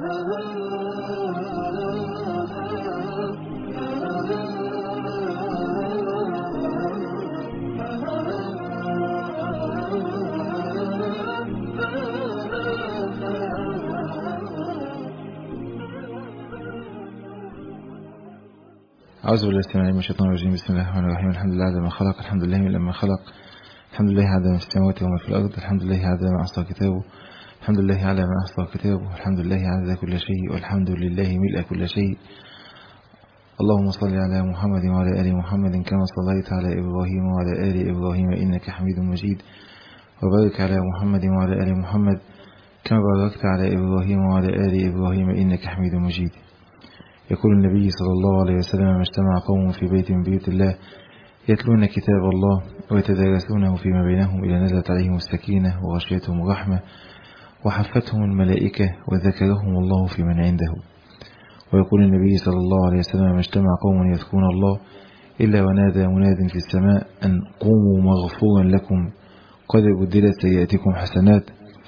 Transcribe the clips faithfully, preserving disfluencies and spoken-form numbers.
أعوذ بالله السميع العليم من الشيطان الرجيم. بسم الله الرحمن الرحيم. الحمد لله على ما خلق، الحمد لله من لما خلق، الحمد لله على ما في السماوات وما في الأرض، الحمد لله على ما أحصى كتابه، الحمد لله على ما أحصى كتابه، الحمد لله على كل شيء، والحمد لله ملء كل شيء. اللهم صل على محمد وعلى آل محمد كما صليت على إبراهيم وعلى آل إبراهيم إنك حميد مجيد، وبارك على محمد وعلى آل محمد كما باركت على إبراهيم وعلى آل إبراهيم إنك حميد مجيد. يقول النبي صلى الله عليه وسلم: ما اجتمع قوم في بيت من بيوت الله يتلون كتاب الله ويتدارسونه فيما بينهم إلى نزلت عليهم السكينة وغشيتهم الرحمة وحفتهم الملائكة وذكرهم الله في من عنده. ويقول النبي صلى الله عليه وسلم: ما اجتمع قوم يذكرون الله إلا ونادى مناد في السماء أن قوموا مغفورا لكم قد بدلت سيئاتكم حسنات.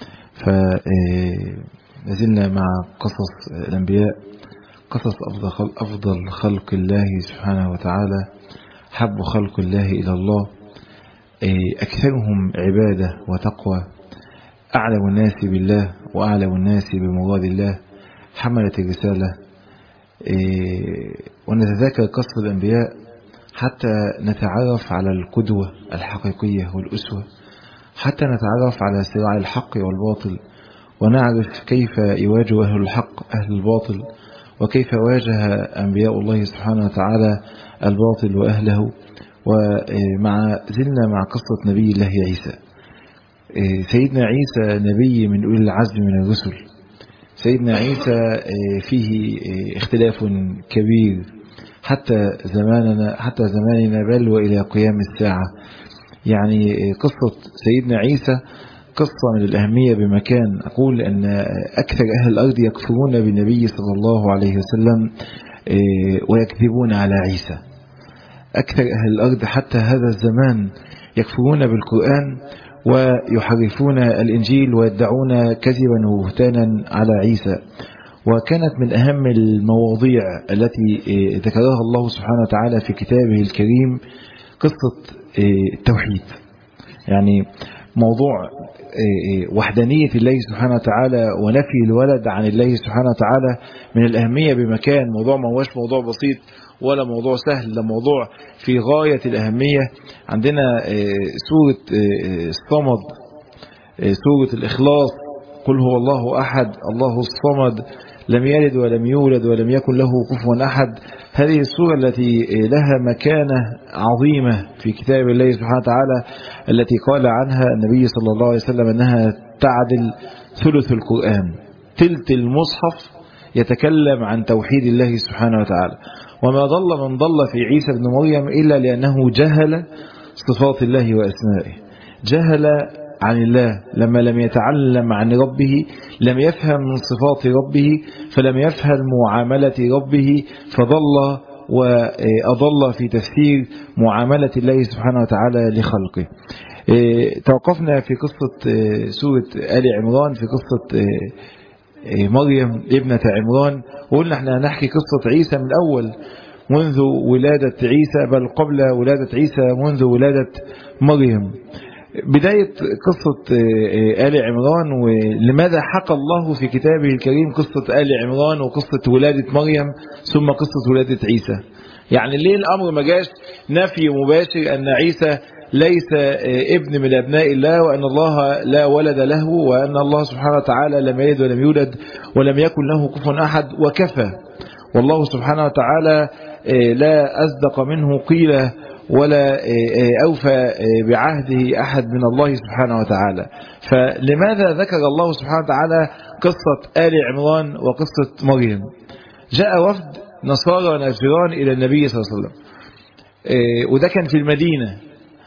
فلازلنا مع قصص الأنبياء، قصص أفضل, أفضل خلق الله سبحانه وتعالى، حب خلق الله إلى الله، أكثرهم عبادة وتقوى، أعلم الناس بالله وأعلم الناس بمراد الله، حملة الرسالة. ونتذاكر قصة الأنبياء حتى نتعرف على القدوة الحقيقية والأسوة، حتى نتعرف على صراع الحق والباطل، ونعرف كيف يواجه أهل الحق أهل الباطل، وكيف واجه أنبياء الله سبحانه وتعالى الباطل وأهله. ومع زلنا مع قصة نبي الله عيسى. سيدنا عيسى نبي من أولي العزم من الرسل. سيدنا عيسى فيه اختلاف كبير حتى زماننا حتى زماننا بل وإلى قيام الساعة. يعني قصة سيدنا عيسى قصة من الأهمية بمكان. أقول أن أكثر أهل الأرض يكفرون بالنبي صلى الله عليه وسلم ويكذبون على عيسى. أكثر أهل الأرض حتى هذا الزمان يكفرون بالقرآن ويحرفون الإنجيل ويدعون كذبا وبهتانا على عيسى. وكانت من أهم المواضيع التي ذكرها الله سبحانه وتعالى في كتابه الكريم قصة التوحيد، يعني موضوع وحدانية الله سبحانه وتعالى ونفي الولد عن الله سبحانه وتعالى من الأهمية بمكان. موضوع ما هوش موضوع بسيط ولا موضوع سهل، ده موضوع في غاية الأهمية. عندنا سورة الصمد، سورة الإخلاص: قل هو الله أحد الله الصمد لم يلد ولم يولد ولم يكن له كفوا أحد. هذه السورة التي لها مكانة عظيمة في كتاب الله سبحانه وتعالى، التي قال عنها النبي صلى الله عليه وسلم أنها تعدل ثلث القرآن. تلت المصحف يتكلم عن توحيد الله سبحانه وتعالى. وما ضل من ضل في عيسى بن مريم إلا لأنه جهل صفات الله وأسمائه، جهل عن الله. لما لم يتعلم عن ربه لم يفهم من صفات ربه، فلم يفهم معاملة ربه، فضل وأضل في تفسير معاملة الله سبحانه وتعالى لخلقه. توقفنا في قصة سورة آل عمران، في قصة مريم ابنة عمران، وقلنا احنا نحكي قصة عيسى من أول منذ ولادة عيسى، بل قبل ولادة عيسى منذ ولادة مريم. بداية قصة آل عمران، ولماذا حكى الله في كتابه الكريم قصة آل عمران وقصة ولادة مريم ثم قصة ولادة عيسى. يعني ليه الأمر ما جاش نفي مباشر أن عيسى ليس ابن من أبناء الله، وأن الله لا ولد له، وأن الله سبحانه وتعالى لم يلد ولم يولد ولم يكن له كفوا أحد، وكفى. والله سبحانه وتعالى لا أصدق منه قيل ولا أوفى بعهده أحد من الله سبحانه وتعالى. فلماذا ذكر الله سبحانه وتعالى قصة آل عمران وقصة مريم؟ جاء وفد نصارى نجران إلى النبي صلى الله عليه وسلم، وده كان في المدينة.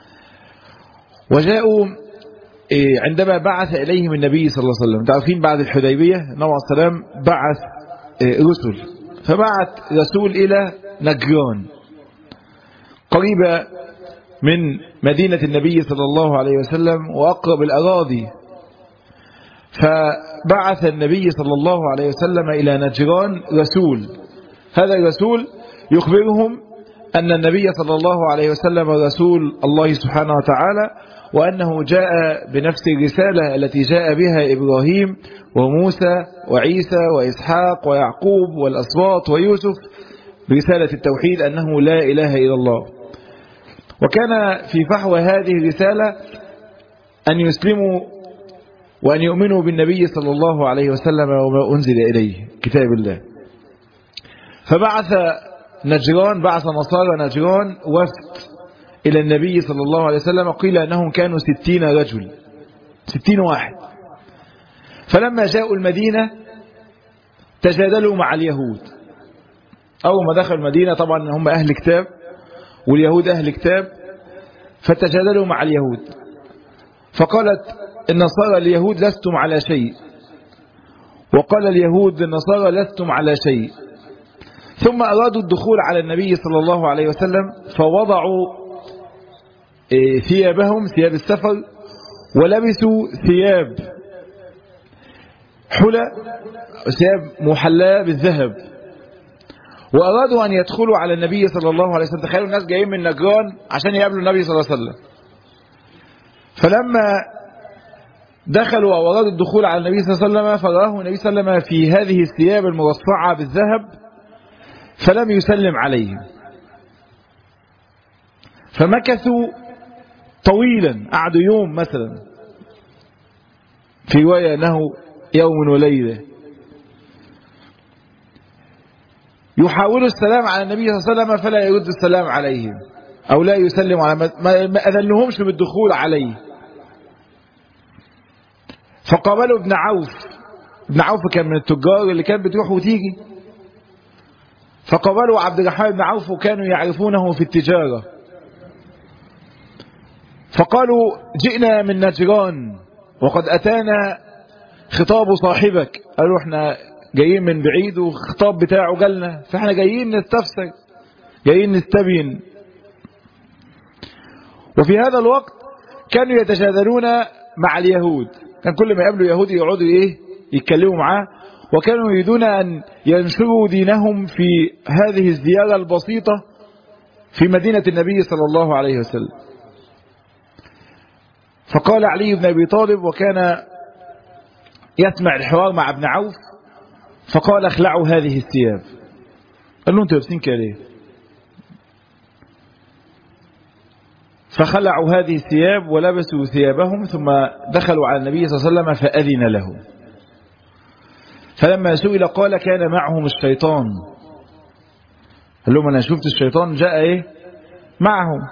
وجاءوا عندما بعث إليهم النبي صلى الله عليه وسلم، تعرفين بعد الحديبية النبي عليه السلام بعث رسل، فبعث رسول إلى نجران قريبة من مدينة النبي صلى الله عليه وسلم وأقرب الأراضي. بعث النبي صلى الله عليه وسلم إلى نجران رسول. هذا الرسول يخبرهم أن النبي صلى الله عليه وسلم رسول الله سبحانه وتعالى، وأنه جاء بنفس الرسالة التي جاء بها إبراهيم وموسى وعيسى وإسحاق ويعقوب والأسباط ويوسف، برسالة التوحيد أنه لا إله إلا الله. وكان في فحوى هذه الرسالة أن يسلموا وأن يؤمنوا بالنبي صلى الله عليه وسلم وما أنزل إليه كتاب الله. فبعث نجران بعث نصارى نجران وفد إلى النبي صلى الله عليه وسلم، قيل أنهم كانوا ستين رجل، ستين واحد. فلما جاءوا المدينة تجادلوا مع اليهود. أول ما دخلوا المدينة، طبعا هم أهل كتاب واليهود أهل كتاب، فتجادلوا مع اليهود. فقالت النصارى اليهود لستم على شيء، وقال اليهود للنصارى لستم على شيء. ثم أرادوا الدخول على النبي صلى الله عليه وسلم، فوضعوا ثيابهم ثياب السفر، ولبسوا ثياب حلى، ثياب محلاة بالذهب، وأرادوا أن يدخلوا على النبي صلى الله عليه وسلم. تخيلوا الناس جايين من نجران عشان يقابلوا النبي صلى الله عليه وسلم. فلما دخلوا أو أرادوا الدخول على النبي صلى الله عليه وسلم، فرآه النبي صلى الله عليه وسلم في هذه الثياب المرصعة بالذهب، فلم يسلم عليهم. فمكثوا طويلا، قعدوا يوم مثلا، في رواية أنه يوم وليلة، يحاولوا السلام على النبي صلى الله عليه وسلم فلا يرد السلام عليهم، أو لا يسلم على ما أذنهمش بالدخول عليه. فقابلوا ابن عوف. ابن عوف كان من التجار اللي كان بتروح وتيجي. فقابلوا عبد الرحمن بن عوف، وكانوا يعرفونه في التجارة. فقالوا جئنا من نجران وقد أتانا خطاب صاحبك. قالوا احنا جايين من بعيد والخطاب بتاعه جالنا، فاحنا جايين نستفسر، جايين نستبين. وفي هذا الوقت كانوا يتجادلون مع اليهود، كان كل ما يقابلوا يهودي يقعدوا ايه يتكلموا معاه، وكانوا يريدون أن ينشروا دينهم في هذه الزيارة البسيطة في مدينة النبي صلى الله عليه وسلم. فقال علي بن أبي طالب، وكان يسمع الحوار مع ابن عوف، فقال اخلعوا هذه الثياب. قال له انتوا لابسين كده ليه؟ فخلعوا هذه الثياب ولبسوا ثيابهم، ثم دخلوا على النبي صلى الله عليه وسلم فأذن لهم. فلما سئل قال كان معهم الشيطان. قال لهم أنا شفت الشيطان جاء إيه معهم.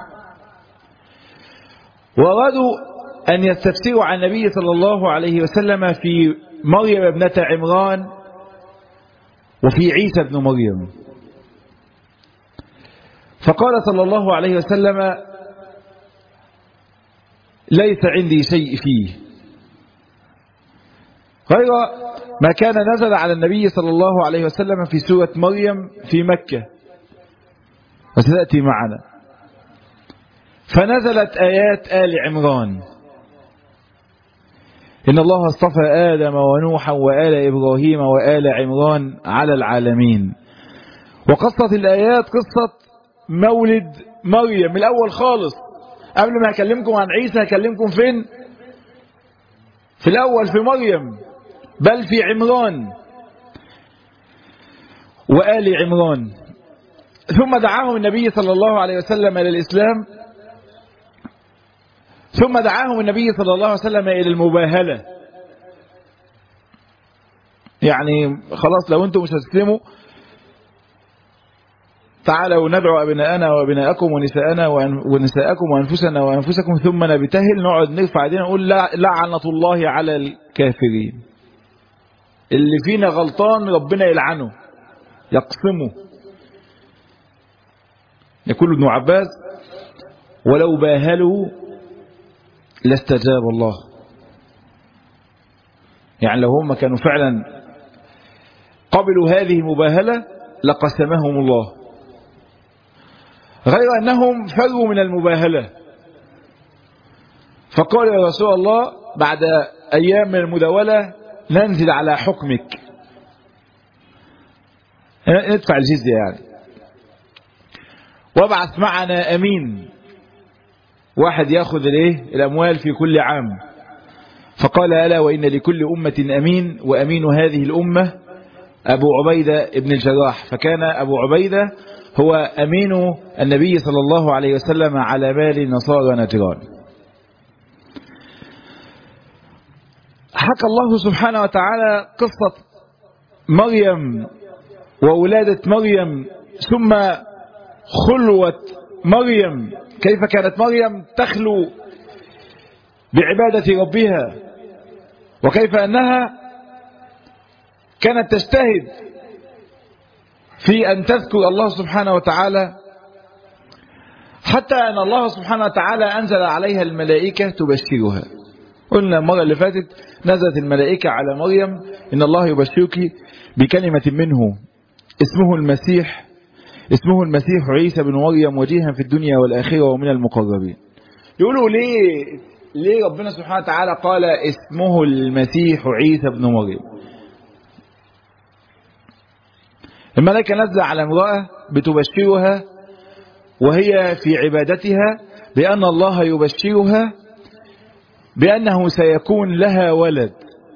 وأرادوا أن يستفسروا عن النبي صلى الله عليه وسلم في مريم ابنة عمران وفي عيسى ابن مريم. فقال صلى الله عليه وسلم ليس عندي شيء فيه غير ما كان نزل على النبي صلى الله عليه وسلم في سورة مريم في مكة، وستأتي معنا. فنزلت آيات آل عمران: إن الله اصطفى آدم ونوحا وآل إبراهيم وآل عمران على العالمين. وقصت الآيات قصة مولد مريم من الأول خالص. قبل ما أكلمكم عن عيسى أكلمكم فين؟ في الأول في مريم، بل في عمران وآل عمران. ثم دعاهم النبي صلى الله عليه وسلم إلى الإسلام، ثم دعاهم النبي صلى الله عليه وسلم إلى المباهلة. يعني خلاص لو أنتم مش هتسلموا تعالوا ندعو أبناءنا وأبناءكم ونساءنا ونساءكم وأنفسنا وأنفسكم ثم نبتهل، نقعد نرفع ايدينا نقول لا لعنة الله على الكافرين. اللي فينا غلطان ربنا يلعنه يقسمه. يقول ابن عباس ولو باهلوا لاستجاب الله. يعني لو هم كانوا فعلا قبلوا هذه المباهلة لقسمهم الله، غير أنهم فروا من المباهلة. فقال يا رسول الله بعد أيام من المداولة ننزل على حكمك، ندفع الجزية يعني، وابعث معنا أمين، واحد يأخذ الايه الأموال في كل عام. فقال ألا وإن لكل أمة أمين، وأمين هذه الأمة أبو عبيدة ابن الجراح. فكان أبو عبيدة هو أمين النبي صلى الله عليه وسلم على مال النصارى نجران. حكى الله سبحانه وتعالى قصة مريم وولادة مريم ثم خلوة مريم، كيف كانت مريم تخلو بعبادة ربها، وكيف أنها كانت تجتهد في أن تذكر الله سبحانه وتعالى، حتى أن الله سبحانه وتعالى أنزل عليها الملائكة تبشرها. قلنا المرة اللي فاتت نزلت الملائكة على مريم إن الله يبشرك بكلمة منه اسمه المسيح اسمه المسيح عيسى بن مريم وجيها في الدنيا والآخرة ومن المقربين. يقولوا ليه ليه ربنا سبحانه وتعالى قال اسمه المسيح عيسى بن مريم؟ الملائكة نزل على امرأة بتبشرها وهي في عبادتها بأن الله يبشرها بأنه سيكون لها ولد.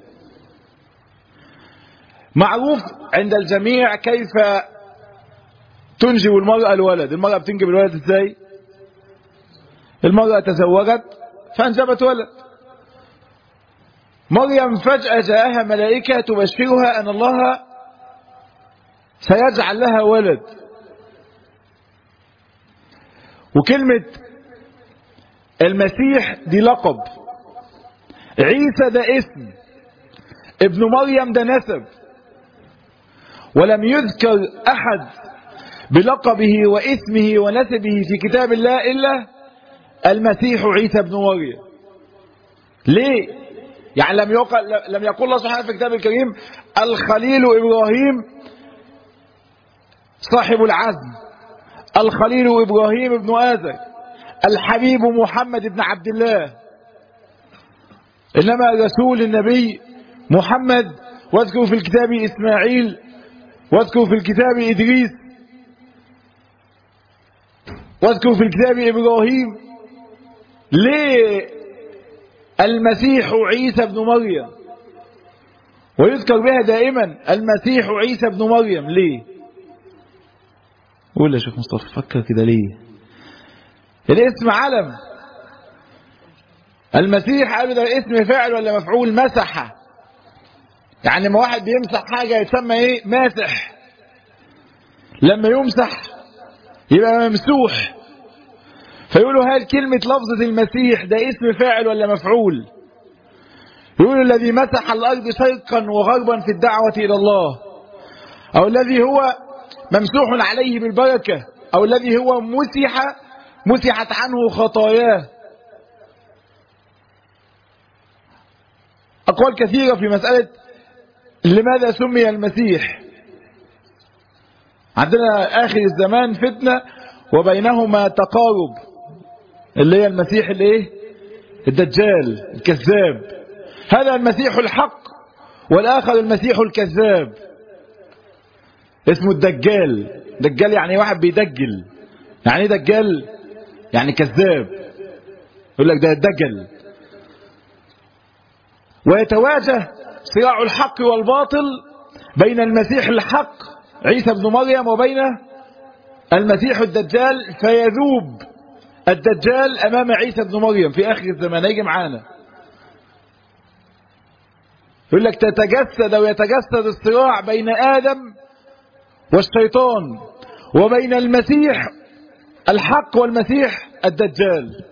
معروف عند الجميع كيف تنجب المرأة الولد. المرأة بتنجب الولد ازاي؟ المرأة تزوجت فانجبت ولد. مريم فجأة جاءها ملائكة تبشرها أن الله سيجعل لها ولد. وكلمة المسيح دي لقب، عيسى ده اسم، ابن مريم ده نسب، ولم يذكر أحد بلقبه واسمه ونسبه في كتاب الله إلا المسيح عيسى بن مريم. ليه؟ يعني لم يقل لم يقول الله سبحانه في الكتاب الكريم الخليل إبراهيم صاحب العزم، الخليل إبراهيم بن آزر، الحبيب محمد بن عبد الله، إنما رسول النبي محمد، واذكر في الكتاب إسماعيل، واذكر في الكتاب إدريس، واذكر في الكتاب إبراهيم. ليه المسيح عيسى بن مريم ويذكر بها دائما المسيح عيسى بن مريم؟ ليه؟ قول يا شيخ مصطفى، فكر كده ليه؟ الاسم علم. المسيح قالوا ده اسم فاعل ولا مفعول؟ مسح، يعني ما واحد بيمسح حاجة يتسمى ايه؟ ماسح. لما يمسح يبقى ممسوح. فيقولوا هل كلمة لفظة المسيح ده اسم فاعل ولا مفعول؟ يقولوا الذي مسح الأرض شرقا وغربا في الدعوة إلى الله، أو الذي هو ممسوح عليه بالبركة، أو الذي هو مسح مسحت عنه خطاياه. أقوال كثيرة في مسألة لماذا سمي المسيح. عندنا آخر الزمان فتنة وبينهما تقارب، اللي هي المسيح الايه؟ الدجال الكذاب. هذا المسيح الحق والآخر المسيح الكذاب، اسمه الدجال. دجال يعني واحد بيدجل. يعني دجال يعني كذاب، يقول لك ده الدجل. ويتواجه صراع الحق والباطل بين المسيح الحق عيسى بن مريم وبين المسيح الدجال، فيذوب الدجال أمام عيسى بن مريم في آخر الزمان. يجي معانا يقول لك تتجسد ويتجسد الصراع بين آدم والشيطان وبين المسيح الحق والمسيح الدجال.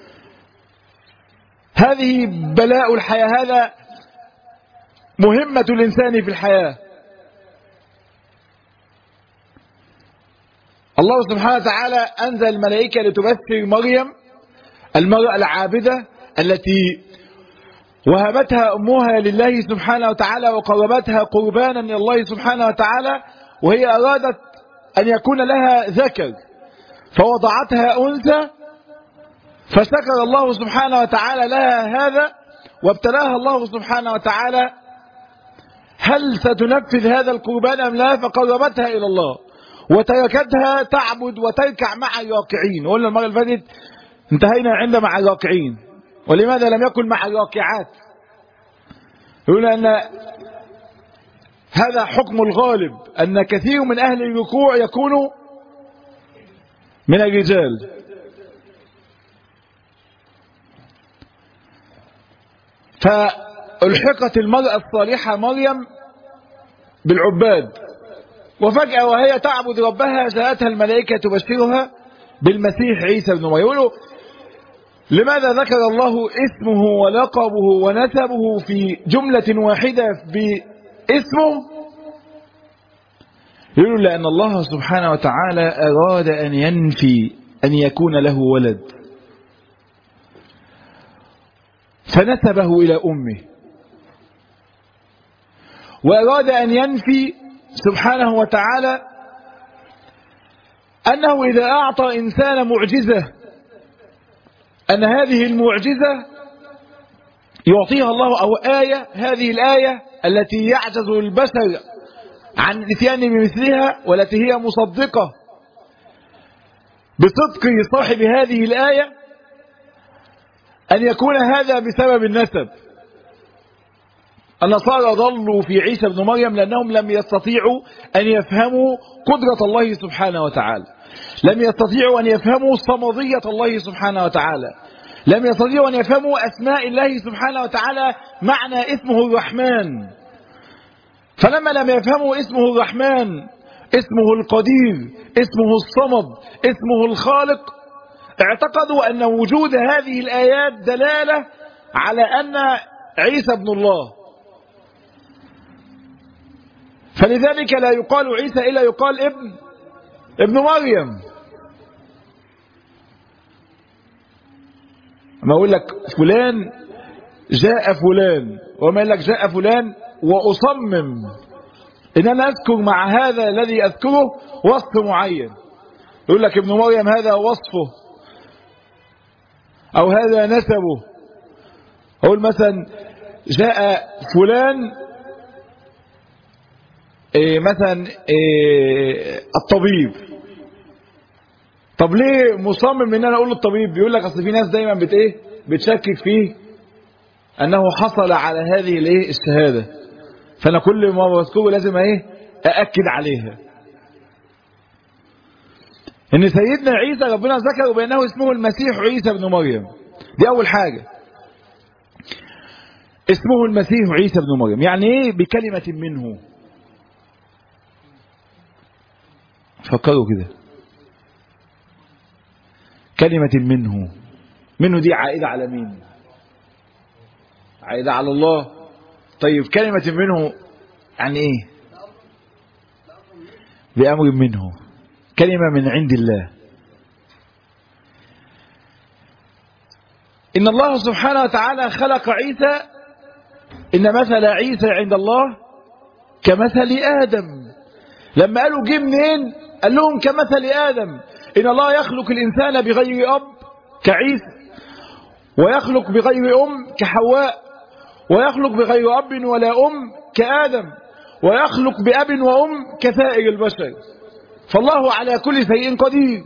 هذه بلاء الحياة، هذا مهمة الإنسان في الحياة. الله سبحانه وتعالى أنزل الملائكة لتبشر مريم المرأة العابدة التي وهبتها أمها لله سبحانه وتعالى وقربتها قربانا لله سبحانه وتعالى، وهي أرادت أن يكون لها ذكر فوضعتها أنثى، فشكر الله سبحانه وتعالى لها هذا وابتلاها الله سبحانه وتعالى هل ستنفذ هذا القربان أم لا؟ فقربتها إلى الله وتركتها تعبد وتركع مع الراكعين. قلنا المرة اللي فاتت انتهينا عند مع الراكعين، ولماذا لم يكن مع الراكعات؟ يقول أن هذا حكم الغالب، أن كثير من أهل الركوع يكونوا من الرجال. فالحقت المرأة الصالحة مريم بالعباد، وفجأة وهي تعبد ربها جاءتها الملائكة تبشرها بالمسيح عيسى بن مريم. يقولوا لماذا ذكر الله اسمه ولقبه ونسبه في جملة واحدة باسمه؟ يقولوا لأن الله سبحانه وتعالى أراد أن ينفي أن يكون له ولد، فنسبه إلى أمه، وأراد أن ينفي سبحانه وتعالى أنه إذا أعطى إنسان معجزة أن هذه المعجزة يعطيها الله، أو آية، هذه الآية التي يعجز البشر عن الاتيان بمثلها والتي هي مصدقة بصدق صاحب هذه الآية، أن يكون هذا بسبب النسب. النصارى ضلوا في عيسى بن مريم لأنهم لم يستطيعوا أن يفهموا قدرة الله سبحانه وتعالى، لم يستطيعوا أن يفهموا صمدية الله سبحانه وتعالى، لم يستطيعوا أن يفهموا أسماء الله سبحانه وتعالى معنى اسمه الرحمن. فلما لم يفهموا اسمه الرحمن، اسمه القدير، اسمه الصمد، اسمه الخالق، اعتقدوا أن وجود هذه الآيات دلالة على أن عيسى ابن الله، فلذلك لا يقال عيسى إلا يقال ابن ابن مريم. ما أقول لك فلان جاء فلان، وما يقول لك جاء فلان وأصمم إن أنا أذكر مع هذا الذي أذكره وصف معين، يقول لك ابن مريم هذا وصفه أو هذا نسبه. أقول مثلا جاء فلان إيه مثلا إيه الطبيب. طب ليه مصمم ان انا اقول الطبيب؟ بيقول لك اصل في ناس دايما بت ايه بتشكك فيه انه حصل على هذه الايه الشهاده، فانا كل ما بذكره لازم ايه ااكد عليها. ان سيدنا عيسى ربنا ذكر بانه اسمه المسيح عيسى بن مريم، دي اول حاجه، اسمه المسيح عيسى بن مريم. يعني ايه بكلمه منه؟ فكروا كده، كلمة منه، منه دي عائدة على مين؟ عائدة على الله. طيب كلمة منه يعني ايه؟ بأمر منه، كلمة من عند الله. إن الله سبحانه وتعالى خلق عيسى، إن مثل عيسى عند الله كمثل آدم. لما قالوا جه منين؟ قال لهم كمثل آدم. إن الله يخلق الإنسان بغير أب كعيسى، ويخلق بغير أم كحواء، ويخلق بغير أب ولا أم كآدم، ويخلق بأب وأم كسائر البشر، فالله على كل شيء قدير.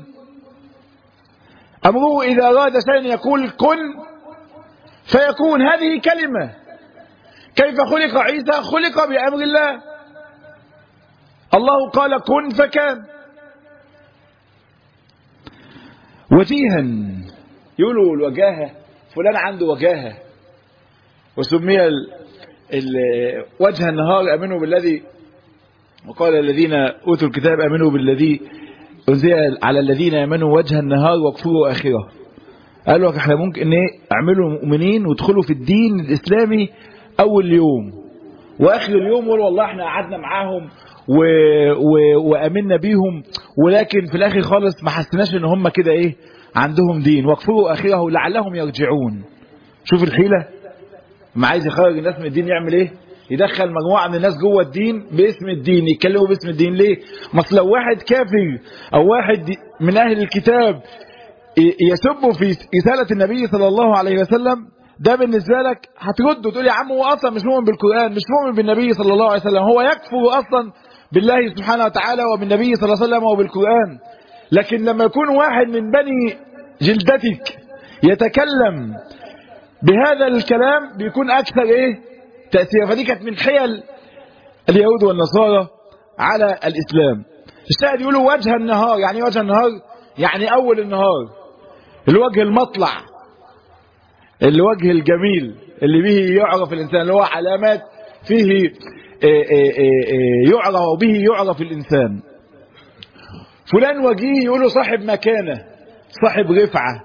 أمره إذا أراد شيئا يقول كن فيكون. هذه كلمة. كيف خلق عيسى؟ خلق بأمر الله، الله قال كن فكان. وجيها، يقولوا الوجاهة، فلان عنده وجاهة، وسمي ال... ال... وجه النهار امنوا بالذي، وقال الذين اوتوا الكتاب امنوا بالذي انزل على الذين امنوا وجه النهار واكفروا اخره. قالوا احنا ممكن ايه اعملوا مؤمنين وادخلوا في الدين الاسلامي اول يوم، واخر اليوم قالوا والله احنا قعدنا معاهم و... و... وامنا بيهم، ولكن في الاخر خالص ما حسناش ان هم كده ايه عندهم دين، واكفروا اخره لعلهم يرجعون. شوف الحيله، ما عايز يخرج الناس من الدين يعمل ايه؟ يدخل مجموعه من الناس جوه الدين باسم الدين، يتكلموا باسم الدين. ليه؟ مثل لو واحد كافر او واحد من اهل الكتاب يسب في رساله النبي صلى الله عليه وسلم، ده بالنسبة لك هترد وتقول يا عم هو أصلا مش مؤمن بالقرآن، مش مؤمن بالنبي صلى الله عليه وسلم، هو يكفر أصلا بالله سبحانه وتعالى وبالنبي صلى الله عليه وسلم وبالقرآن. لكن لما يكون واحد من بني جلدتك يتكلم بهذا الكلام بيكون أكثر إيه تأثير. فدي كانت من حيل اليهود والنصارى على الإسلام. الشاهد يقولوا وجه النهار. يعني وجه النهار يعني أول النهار، الوجه المطلع، الوجه الجميل اللي به يعرف الإنسان، اللي هو علامات فيه يعرف وبه يعرف الإنسان. فلان وجيه يقولوا صاحب مكانة، صاحب رفعة.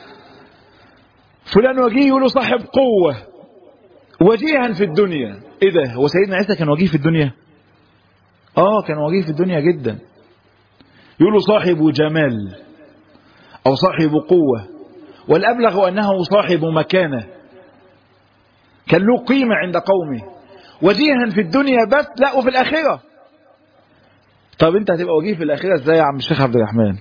فلان وجيه يقولوا صاحب قوة، وجيها في الدنيا. ايه ده؟ هو سيدنا عيسى كان وجيه في الدنيا؟ اه كان وجيه في الدنيا جدا. يقولوا صاحب جمال او صاحب قوة، والأبلغ أنه صاحب مكانة، كان له قيمة عند قومه. وجيها في الدنيا بس، لا وفي الآخرة. طب انت هتبقى وجيه في الآخرة ازاي يا عم الشيخ عبد الرحمن؟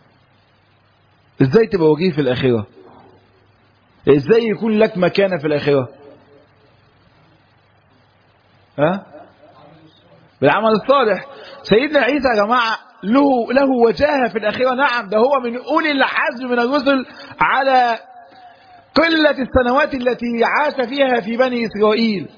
ازاي تبقى وجيه في الآخرة؟ ازاي يكون لك مكانة في الآخرة؟ ها؟ بالعمل الصالح. سيدنا عيسى يا جماعة له له وجاهة في الآخرة. نعم، ده هو من أولي العزم من الرسل على قلة السنوات التي عاش فيها في بني إسرائيل.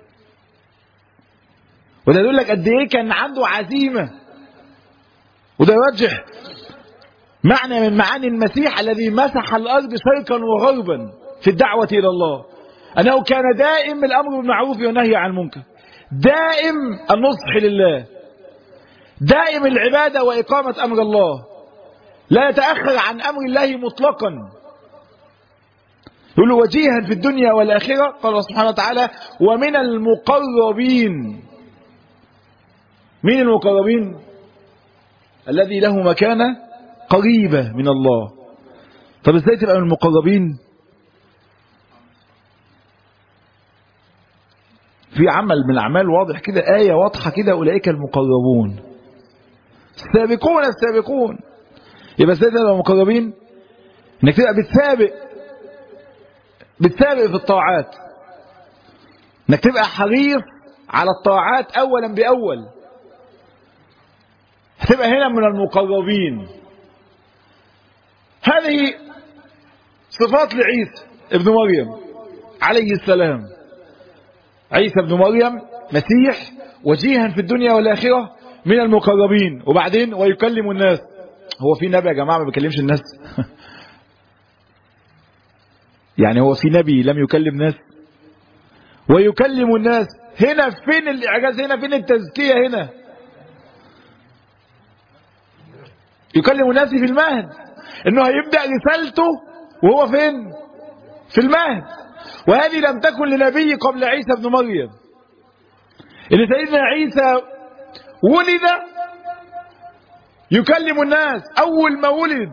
وده يقول لك قد ايه كان عنده عزيمة. وده يوجه معنى من معاني المسيح الذي مسح الأرض شرقا وغربا في الدعوة إلى الله، أنه كان دائم الأمر بالمعروف والنهي عن المنكر، دائم النصح لله، دائم العبادة وإقامة أمر الله، لا يتأخر عن أمر الله مطلقا. يقول وجيها في الدنيا والآخرة. قال الله سبحانه وتعالى ومن المقربين. مين المقربين؟ الذي له مكانة قريبة من الله. طب ازاي تبقى من المقربين؟ في عمل من الأعمال واضح كده، آية واضحة كده، أولئك المقربون السابقون السابقون. يبقى ازاي تبقى مقربين؟ انك تبقى بتسابق بتسابق في الطاعات، انك تبقى حريص على الطاعات أولا بأول، هتبقى هنا من المقربين. هذه صفات لعيسى ابن مريم عليه السلام. عيسى ابن مريم مسيح وجيها في الدنيا والآخرة، من المقربين. وبعدين ويكلم الناس. هو في نبي يا جماعة ما بيكلمش الناس؟ يعني هو في نبي لم يكلم ناس؟ ويكلم الناس. هنا فين الإعجاز؟ هنا فين التزكية؟ هنا يكلم الناس في المهد، انه هيبدأ رسالته وهو فين؟ في المهد. وهذه لم تكن لنبي قبل عيسى ابن مريم. ان سيدنا عيسى ولد يكلم الناس اول ما ولد.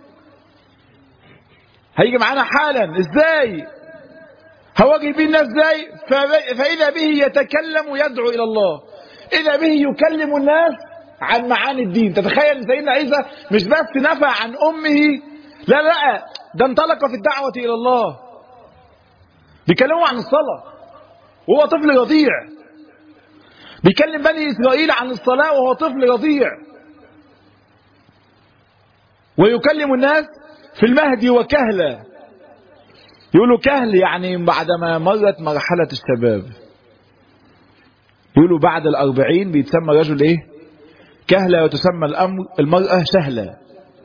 هيجي معانا حالا ازاي هواجه به الناس ازاي. فاذا به يتكلم ويدعو الى الله، اذا به يكلم الناس عن معاني الدين. تتخيل ان سيدنا عيسى مش بس نفع عن امه، لا لا، ده انطلق في الدعوة الى الله. بيكلموا عن الصلاة وهو طفل رضيع، بيكلم بني اسرائيل عن الصلاة وهو طفل رضيع، ويكلم الناس في المهد وكهلا. يقولوا كهل يعني بعدما مرت مرحلة الشباب. يقولوا بعد الأربعين بيتسمى رجل ايه؟ كهلا، وتسمى الأمر المرأة شهلا.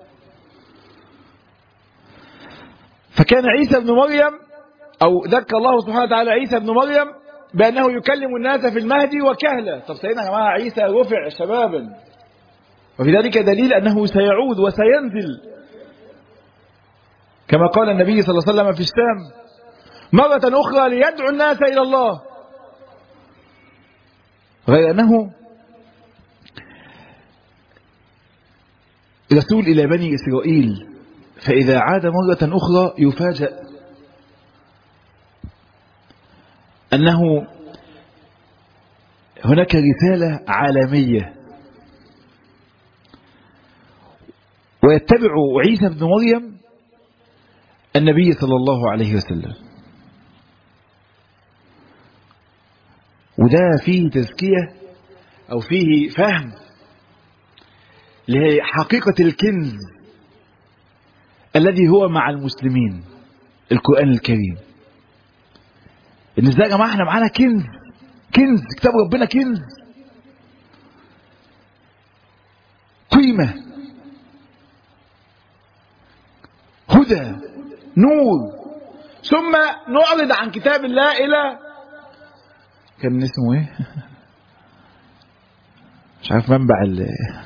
فكان عيسى بن مريم، أو ذكر الله سبحانه وتعالى عيسى بن مريم بأنه يكلم الناس في المهد وكهلا. طب سيدنا يا جماعة عيسى رفع شبابا، وفي ذلك دليل أنه سيعود وسينزل كما قال النبي صلى الله عليه وسلم في الشام مرة أخرى ليدعو الناس إلى الله. غير أنه رسول إلى بني إسرائيل، فإذا عاد مرة أخرى يفاجأ أنه هناك رسالة عالمية، ويتبع عيسى بن مريم النبي صلى الله عليه وسلم. وده فيه تزكية أو فيه فهم لحقيقة الكنز الذي هو مع المسلمين، القرآن الكريم. إن ازاي يا جماعة احنا معانا كنز، كنز كتاب ربنا، كنز قيمة، هدى، نور. ثم نعرض عن كتاب الله إلى، كان اسمه ايه مش عارف منبع ال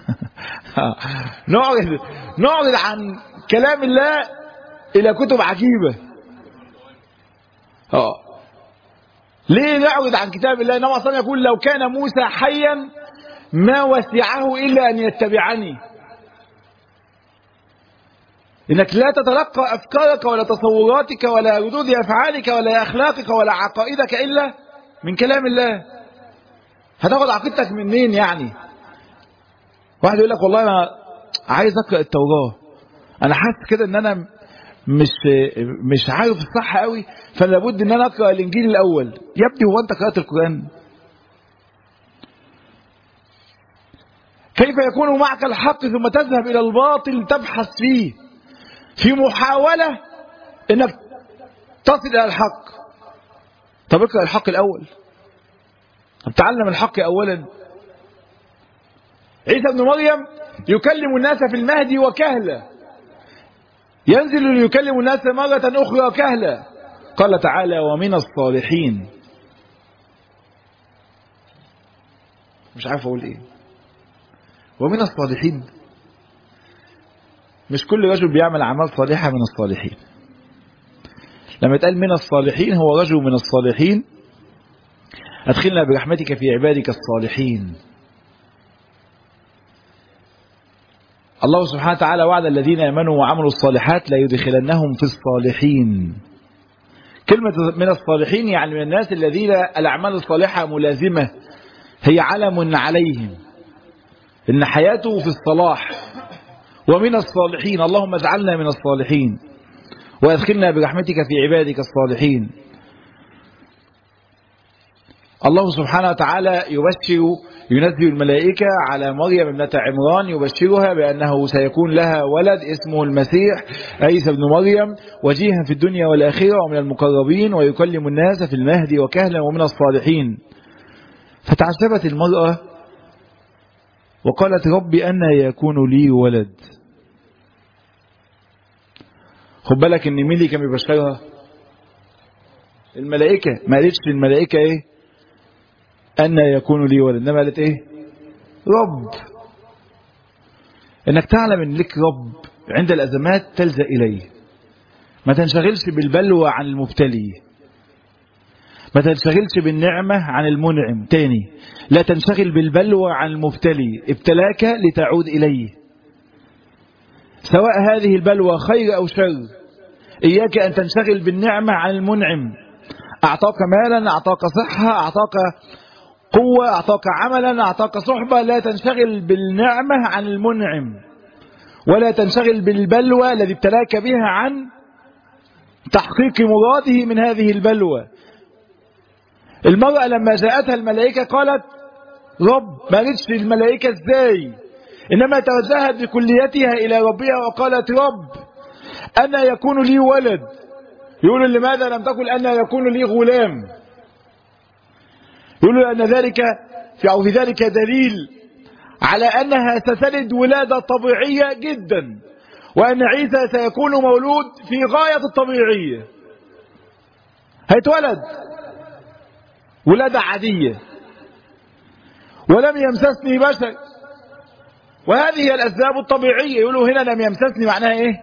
نعرض نعرض عن كلام الله إلى كتب عجيبة. اه ليه نعرض عن كتاب الله؟ إنما أصلا يقول لو كان موسى حيا ما وسعه إلا أن يتبعني. إنك لا تتلقى أفكارك ولا تصوراتك ولا ردود أفعالك ولا أخلاقك ولا عقائدك إلا من كلام الله. هتاخد عقيدتك منين يعني؟ واحد يقول لك والله أنا عايز أقرأ التوراة، أنا حاسس كده إن أنا مش مش عارف الصح قوي، فلا بد إن أنا أقرأ الإنجيل الأول. يا ابني هو أنت قرأت القرآن؟ كيف يكون معك الحق ثم تذهب إلى الباطل تبحث فيه في محاولة إنك تصل إلى الحق؟ طب اقرأ الحق الأول، طب تعلم الحق أولا. عيسى بن مريم يكلم الناس في المهدي وكهلا، ينزل ليكلم الناس مرة أخرى كهلا. قال تعالى ومن الصالحين. مش عارف أقول إيه. ومن الصالحين، مش كل رجل بيعمل أعمال صالحة من الصالحين. لما يتقال من الصالحين هو رجل من الصالحين أدخلنا برحمتك في عبادك الصالحين. الله سبحانه وتعالى وعد الذين آمنوا وعملوا الصالحات لا يدخلنهم في الصالحين. كلمة من الصالحين يعني من الناس الذين الأعمال الصالحة ملازمة، هي علم عليهم إن حياته في الصلاح. ومن الصالحين، اللهم اجعلنا من الصالحين وأدخلنا برحمتك في عبادك الصالحين. الله سبحانه وتعالى يبشر، ينزل الملائكة على مريم ابنة عمران يبشرها بأنه سيكون لها ولد اسمه المسيح عيسى بن مريم، وجيها في الدنيا والآخرة ومن المقربين ويكلم الناس في المهدي وكهلا ومن الصالحين. فتعجبت المرأة وقالت ربي أنى يكون لي ولد. خد بالك ان مين اللي كان بيبشرها؟ الملائكة. ما قالتش للملائكة ايه أن يكون لي ولد، انما قالت ايه رب. انك تعلم ان لك رب عند الازمات تلجأ اليه. ما تنشغلش بالبلوى عن المبتلي، ما تنشغلش بالنعمة عن المنعم. تاني، لا تنشغل بالبلوى عن المبتلي، ابتلاك لتعود إليه سواء هذه البلوى خير أو شر. إياك أن تنشغل بالنعمة عن المنعم. أعطاك مالا، أعطاك صحة، أعطاك قوة، أعطاك عملا، أعطاك صحبة. لا تنشغل بالنعمة عن المنعم، ولا تنشغل بالبلوى الذي ابتلاك بها عن تحقيق مراده من هذه البلوى. المرأة لما جاءتها الملائكة قالت رب. ما قالتش الملائكة ازاي، إنما توجهت بكليتها إلى ربها وقالت رب أنا يكون لي ولد. يقولوا لماذا لم تقل أنا يكون لي غلام؟ يقولوا أن ذلك في أو في ذلك دليل على أنها ستلد ولادة طبيعية جدا، وأن عيسى سيكون مولود في غاية الطبيعية، هيتولد ولادة عادية ولم يمسسني بشر، وهذه هي الأسباب الطبيعية. يقولوا هنا لم يمسسني معناها إيه؟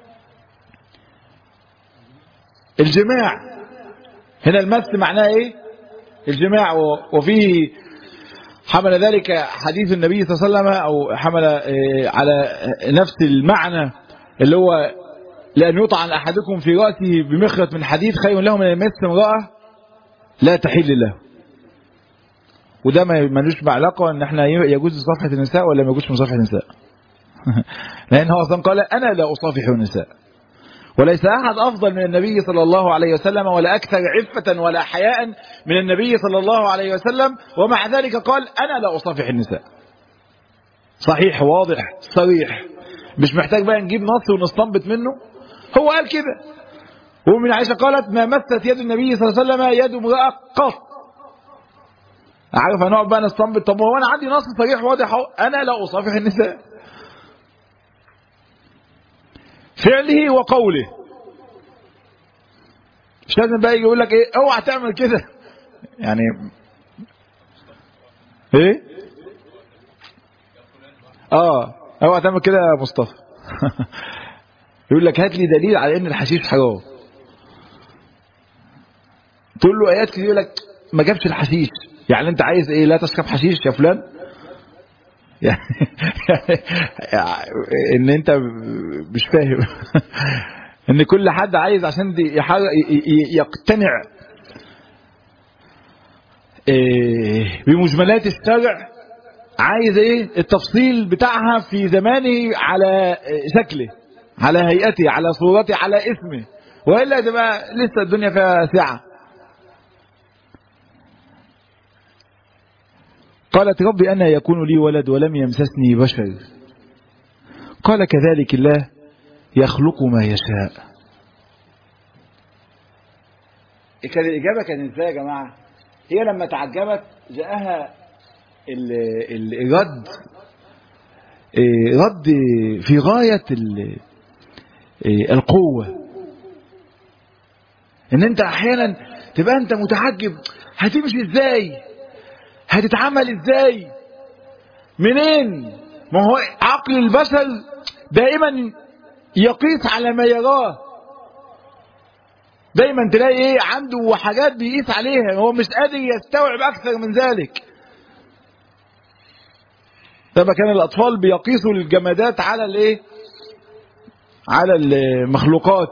الجماع. هنا المس معناها إيه؟ الجماع. وفيه حمل ذلك حديث النبي صلى الله عليه وسلم، أو حمل على نفس المعنى اللي هو لأن يطعن أحدكم في رأسه بمخرة من حديد خير له من أن يمس امرأة لا تحل له. وده ما ملوش بعلاقة ان احنا يجوز صفحة النساء ولا ما يجوزش مصافحة النساء. لان هو اصلا قال انا لا اصافح النساء، وليس أحد أفضل من النبي صلى الله عليه وسلم ولا أكثر عفة ولا حياء من النبي صلى الله عليه وسلم، ومع ذلك قال أنا لا أصافح النساء. صحيح واضح صريح، مش محتاج بقى نجيب نص ونستنبط منه، هو قال كده. ومن عائشة قالت ما مست يد النبي صلى الله عليه وسلم يد امرأة قط. عارف هنقعد بقى نستنبط، طب هو أنا عندي نص صريح واضح اهو، أنا لا أصافح النساء. فعله وقوله، مش لازم بقى يجي يقول لك ايه اوعى تعمل كده يعني ايه اه اوعى تعمل كده يا مصطفى يقول لك هات لي دليل على ان الحشيش حرام، تقول له ايات كتير يقول لك ما جابش الحشيش، يعني انت عايز ايه لا تشرب حشيش يا فلان يعني, يعني ان انت مش فاهم ان كل حد عايز عشان يقتنع بمجملات الشرع عايز ايه التفصيل بتاعها في زمانه على شكله على هيئته على صورته على اسمه، وإلا تبقى لسه الدنيا فيها سعة. قالت ربي أنا يكون لي ولد ولم يمسسني بشر، قال كذلك الله يخلق ما يشاء. كان الإجابة كانت ازاي يا جماعة؟ هي لما تعجبت جاءها الرد رد في غاية القوة، ان انت احيانا تبقى انت متعجب هتمشي ازاي، هتتعامل ازاي، منين؟ ما هو عقل البشر دائما يقيس على ما يراه، دايما تلاقي ايه عنده حاجات بيقيس عليها، هو مش قادر يستوعب اكثر من ذلك. لما كان الاطفال بيقيسوا الجمادات على الايه على المخلوقات،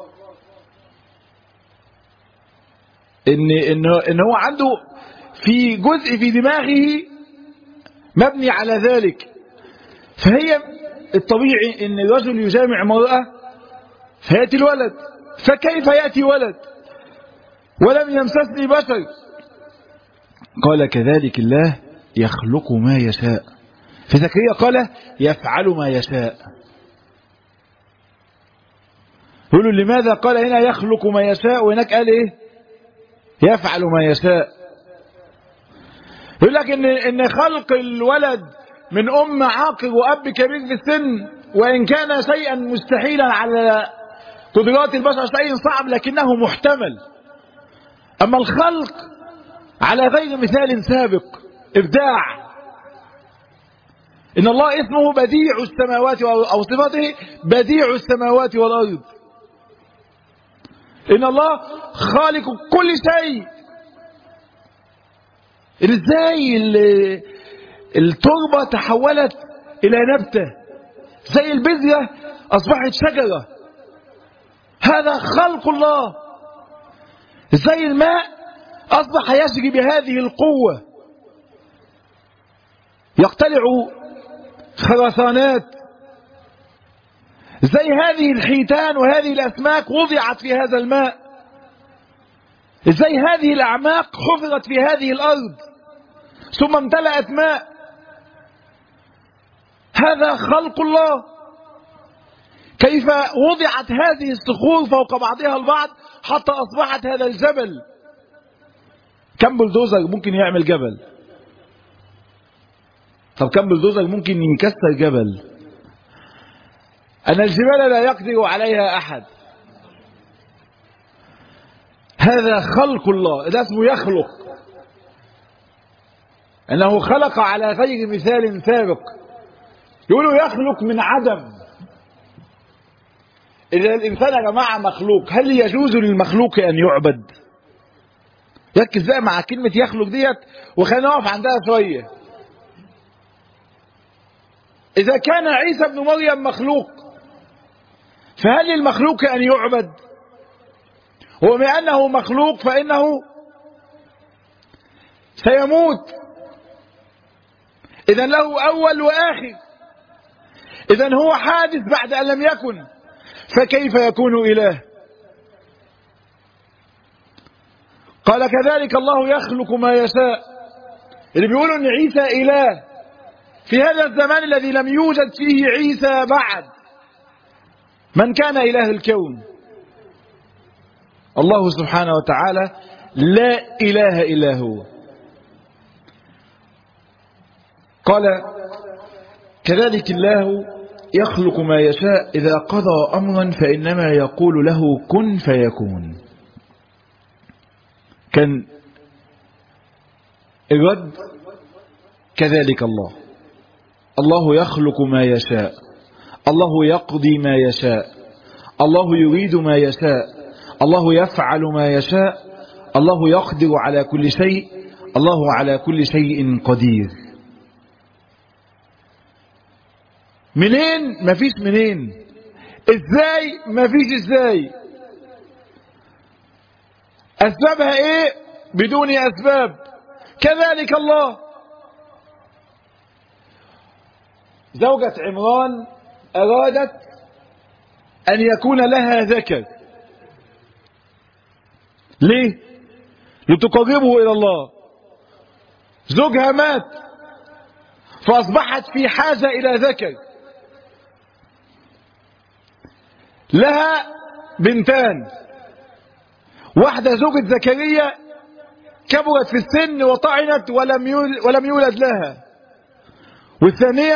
ان ان ان هو عنده في جزء في دماغه مبني على ذلك. فهي الطبيعي ان الرجل يجامع امرأة فيأتي الولد، فكيف يأتي ولد ولم يمسسني بشر؟ قال كذلك الله يخلق ما يشاء. في زكريا قال يفعل ما يشاء. يقولوا لماذا قال هنا يخلق ما يشاء وهناك قال ايه يفعل ما يشاء؟ يقول لك ان ان خلق الولد من ام عاقر واب كبير في السن وان كان شيئا مستحيلا على قدرات البشر، شيء صعب لكنه محتمل. اما الخلق على غير مثال سابق ابداع. ان الله اسمه بديع السماوات او صفته بديع السماوات والارض. ان الله خالق كل شيء. ازاي التربة تحولت الى نبتة، زي البذرة اصبحت شجرة، هذا خلق الله. ازاي الماء اصبح يجري بهذه القوة، يقتلع خرسانات. ازاي هذه الحيتان وهذه الاسماك وضعت في هذا الماء، ازاي هذه الاعماق حفرت في هذه الارض ثم امتلأت ماء. هذا خلق الله. كيف وضعت هذه الصخور فوق بعضها البعض حتى اصبحت هذا الجبل. كم بلدوزر ممكن يعمل جبل؟ طب كم بلدوزر ممكن يكسر جبل؟ أن الجبال لا يقدر عليها أحد. هذا خلق الله، ده اسمه يخلق. أنه خلق على غير مثال سابق. يقولوا يخلق من عدم. إذا الإنسان يا جماعة مخلوق، هل يجوز للمخلوق أن يعبد؟ ركز بقى مع كلمة يخلق ديت وخلينا نقف عندها شوية. إذا كان عيسى ابن مريم مخلوق فهل للمخلوق أن يعبد؟ وبما أنه مخلوق فإنه سيموت، إذن له أول وآخر، إذن هو حادث بعد أن لم يكن. فكيف يكون إله؟ قال كذلك الله يخلق ما يشاء. اللي بيقولوا ان عيسى إله في هذا الزمان الذي لم يوجد فيه عيسى بعد، من كان إله الكون؟ الله سبحانه وتعالى لا إله إلا هو. قال كذلك الله يخلق ما يشاء إذا قضى أمرا فإنما يقول له كن فيكون. كان الرد كذلك الله، الله يخلق ما يشاء، الله يقضي ما يشاء، الله يريد ما يشاء، الله يفعل ما يشاء، الله يقدر على كل شيء، الله على كل شيء قدير. منين؟ مفيش منين. ازاي؟ مفيش ازاي. اسبابها ايه؟ بدون اسباب. كذلك الله. زوجة عمران ارادت ان يكون لها ذكر. ليه؟ لتقربه الى الله. زوجها مات فاصبحت في حاجة الى ذكر. لها بنتان، واحدة زوجة زكريا كبرت في السن وطعنت ولم يولد, ولم يولد لها، والثانية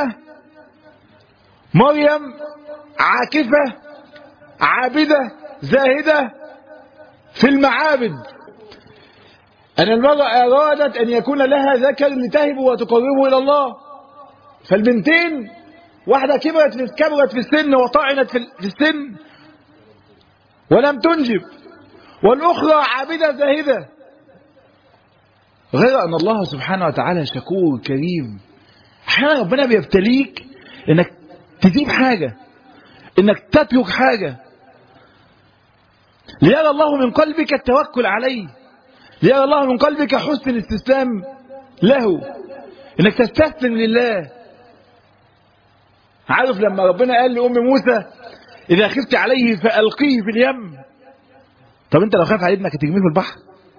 مريم عاكفة عابدة زاهدة في المعابد. أن المرأة أرادت أن يكون لها ذكر لتهب وتقربه إلى الله، فالبنتين واحدة كبرت في كبرت في السن وطعنت في السن ولم تنجب، والأخرى عابدة زاهدة. غير أن الله سبحانه وتعالى شكور كريم. أحيانا ربنا بيبتليك إنك تسيب حاجة، إنك تترك حاجة، ليرى الله من قلبك التوكل عليه، ليرى الله من قلبك حسن الاستسلام له، إنك تستسلم لله. عارف لما ربنا قال لأم موسى إذا خفت عليه فألقيه في اليم، طب أنت لو خاف على ابنك ترميه في البحر؟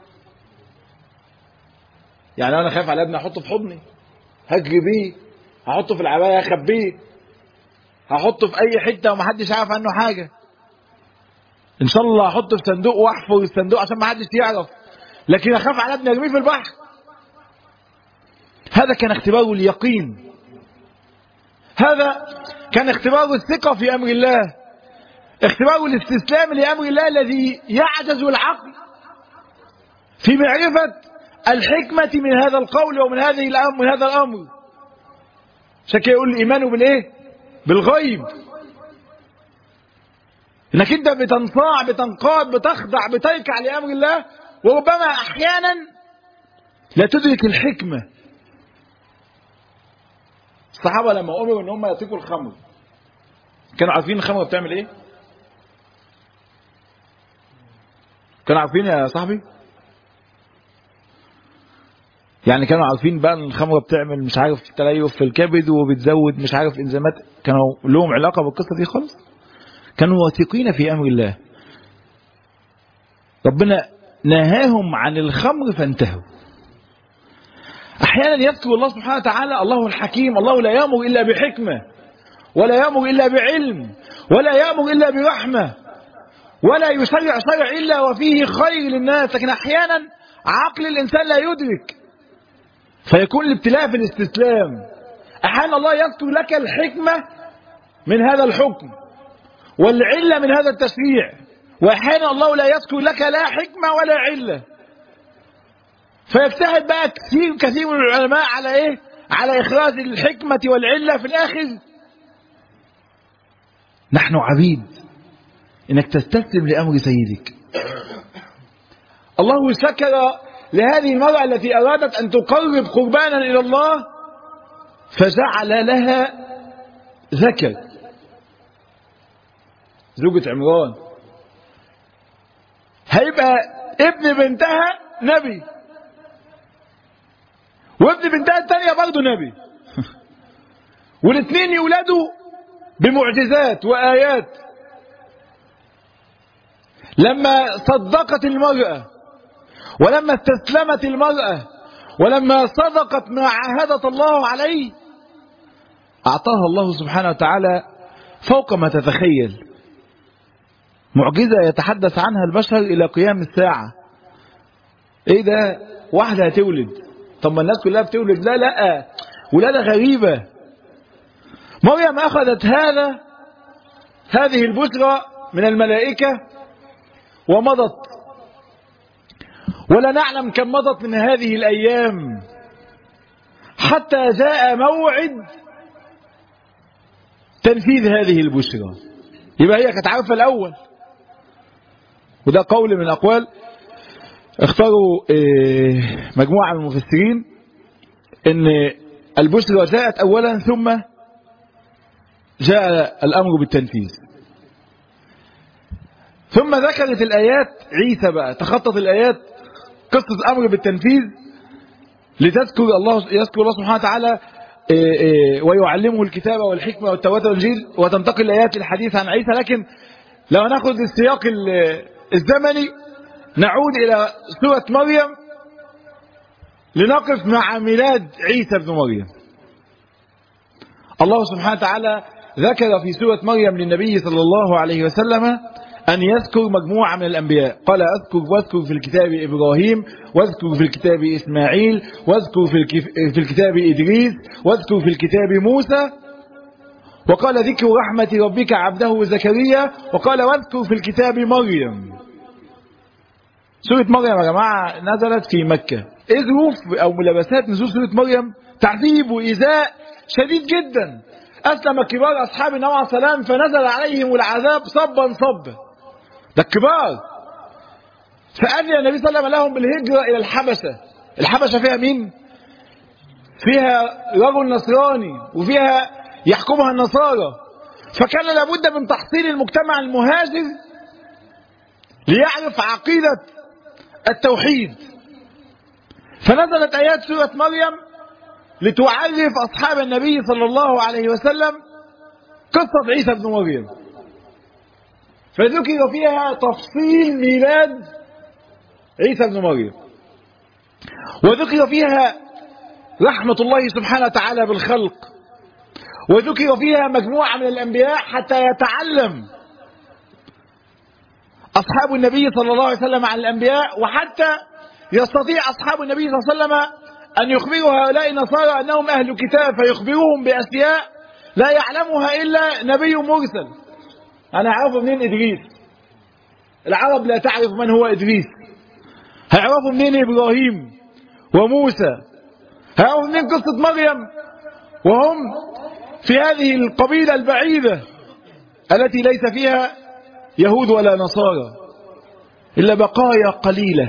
يعني لو أنا خايف على ابني أحطه في حضني، هجري بيه، هحطه في العباية، هخبيه، هحطه في أي حتة ومحدش عارف عنه حاجة. إن شاء الله هحطه في صندوق وأحفر الصندوق عشان محدش يعرف، لكن أخاف على ابني أرميه في البحر. هذا كان اختبار اليقين، هذا كان اختبار الثقة في أمر الله، اختبار الاستسلام لأمر الله الذي يعجز العقل في معرفة الحكمة من هذا القول ومن هذه الأمر من هذا الأمر. شكل يقول الإيمان بالإيه؟ بالغيب. إنك أنت بتنصاع بتنقاد بتخضع بتركع لأمر الله، وربما أحيانا لا تدرك الحكمة. الصحابة لما أمروا إن هم يتركوا الخمر كانوا عارفين الخمر بتعمل إيه؟ كانوا عارفين يا صاحبي؟ يعني كانوا عارفين بقى ان الخمره بتعمل مش عارف تليف في الكبد وبتزود مش عارف انزيمات، كانوا لهم علاقه بالقصه دي خالص؟ كانوا واثقين في امر الله. ربنا نهاهم عن الخمر فانتهوا. احيانا يذكر الله سبحانه وتعالى الله الحكيم، الله لا يأمر الا بحكمه، ولا يأمر الا بعلم، ولا يأمر الا برحمه، ولا يشرع شرع الا وفيه خير للناس. لكن احيانا عقل الانسان لا يدرك فيكون الابتلاء في الاستسلام. احيانا الله يذكر لك الحكمه من هذا الحكم والعله من هذا التشريع، واحيانا الله لا يذكر لك لا حكمه ولا عله، فيجتهد بقى كثير كثير من العلماء على ايه؟ على اخراج الحكمه والعله. في الاخر نحن عبيد، انك تستسلم لامر سيدك. الله شكر لهذه المرأة التي أرادت أن تقرب قربانا إلى الله فجعل لها ذكر، زوجة عمران، هيبقى ابن بنتها نبي، وابن بنتها الثانية برضه نبي، والاثنين يولدوا بمعجزات وآيات. لما صدقت المرأة ولما استسلمت المرأة ولما صدقت ما عاهدت الله عليه أعطاها الله سبحانه وتعالى فوق ما تتخيل، معجزة يتحدث عنها البشر إلى قيام الساعة. إيه ده؟ واحدة هتولد. طب ما الناس كلها بتولد. لا لا، ولادة غريبة. مريم أخذت هذا هذه البشرى من الملائكة ومضت، ولا نعلم كم مضت من هذه الأيام حتى جاء موعد تنفيذ هذه البشرى. يبقى هي كانت عارفة الأول، وده قول من الأقوال اختاروا مجموعة من المفسرين ان البشرى جاءت أولا ثم جاء الأمر بالتنفيذ. ثم ذكرت الآيات عيسى بقى، تخطط الآيات قصة أمر بالتنفيذ لتذكر الله يذكر الله سبحانه وتعالى ويعلمه الكتاب والحكمة والتوراة والإنجيل، وتنتقل الآيات للحديث عن عيسى. لكن لو ناخذ السياق الزمني نعود إلى سورة مريم لنقف مع ميلاد عيسى بن مريم. الله سبحانه وتعالى ذكر في سورة مريم للنبي صلى الله عليه وسلم أن يذكر مجموعة من الأنبياء. قال أذكر واذكر في الكتاب إبراهيم، واذكر في الكتاب إسماعيل، واذكر في الكتاب إدريس، واذكر في الكتاب موسى. وقال ذكر رحمة ربك عبده زكريا، وقال واذكر في الكتاب مريم. سورة مريم يا جماعة نزلت في مكة. إيه ظروف أو ملابسات نزول سورة مريم؟ تعذيب وإيذاء شديد جدا. أسلم كبار أصحاب النبي عليه السلام فنزل عليهم العذاب صبا صبا. ده الكبار. فأذن النبي صلى الله عليه وسلم لهم بالهجرة إلى الحبشة. الحبشة فيها مين؟ فيها رجل نصراني وفيها يحكمها النصارى، فكان لابد من تحصيل المجتمع المهاجر ليعرف عقيدة التوحيد. فنزلت آيات سورة مريم لتعرف أصحاب النبي صلى الله عليه وسلم قصة عيسى بن مريم، فذكر فيها تفصيل ميلاد عيسى بن مريم، وذكر فيها رحمة الله سبحانه وتعالى بالخلق، وذكر فيها مجموعة من الأنبياء حتى يتعلم أصحاب النبي صلى الله عليه وسلم عن الأنبياء، وحتى يستطيع أصحاب النبي صلى الله عليه وسلم أن يخبروا هؤلاء النصارى أنهم أهل كتاب، فيخبروهم بأشياء لا يعلمها إلا نبي مرسل. أنا أعرف منين إدريس؟ العرب لا تعرف من هو إدريس. هيعرفوا منين إبراهيم وموسى؟ هيعرفوا منين قصة مريم وهم في هذه القبيلة البعيدة التي ليس فيها يهود ولا نصارى إلا بقايا قليلة؟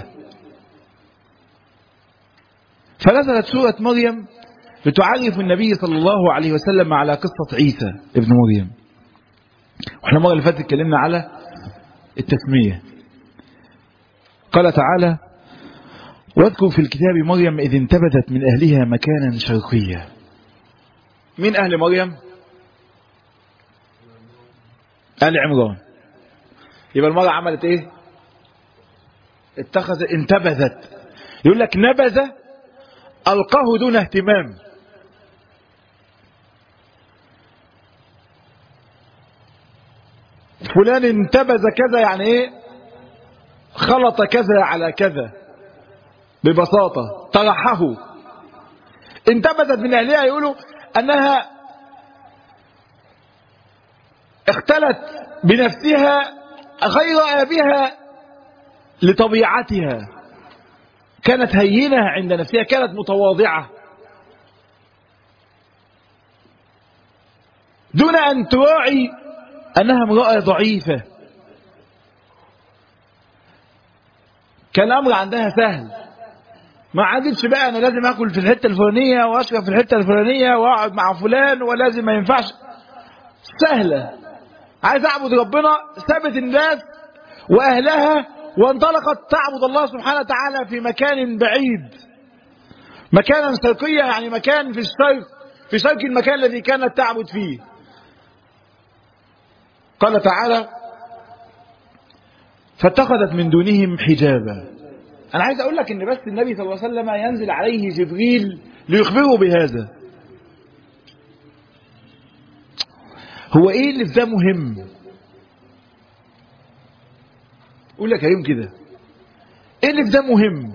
فنزلت سورة مريم لتعرف النبي صلى الله عليه وسلم على قصة عيسى ابن مريم. واحنا المرة اللي فاتت اتكلمنا على التسمية. قال تعالى واذكر في الكتاب مريم إذ انتبذت من أهلها مكانا شرقيا. مين أهل مريم؟ آل عمران. يبقى المرأة عملت ايه؟ اتخذ انتبذت. يقول لك نبذ ألقاه دون اهتمام. فلان انتبذ كذا يعني ايه؟ خلط كذا على كذا ببساطة، طرحه. انتبذت من أهلها يقولوا أنها اختلت بنفسها غير أبيها لطبيعتها، كانت هينة عند نفسها، كانت متواضعة دون أن تراعي أنها امرأة ضعيفة. كان الأمر عندها سهل، ما عادتش بقى أنا لازم أكل في الحتة الفلانية وأشرب في الحتة الفلانية وأقعد مع فلان ولازم ما ينفعش. سهلة، عايز أعبد ربنا، سابت الناس وأهلها وانطلقت تعبد الله سبحانه وتعالى في مكان بعيد، مكانا شرقيا يعني مكان في الشرق، في شرق المكان الذي كانت تعبد فيه. قال تعالى فاتخذت من دونهم حجابا. أنا عايز أقول لك إن بس النبي صلى الله عليه وسلم ينزل عليه جبريل ليخبره بهذا. هو إيه اللي في ده مهم؟ قول لك كريم كده، إيه اللي في ده مهم؟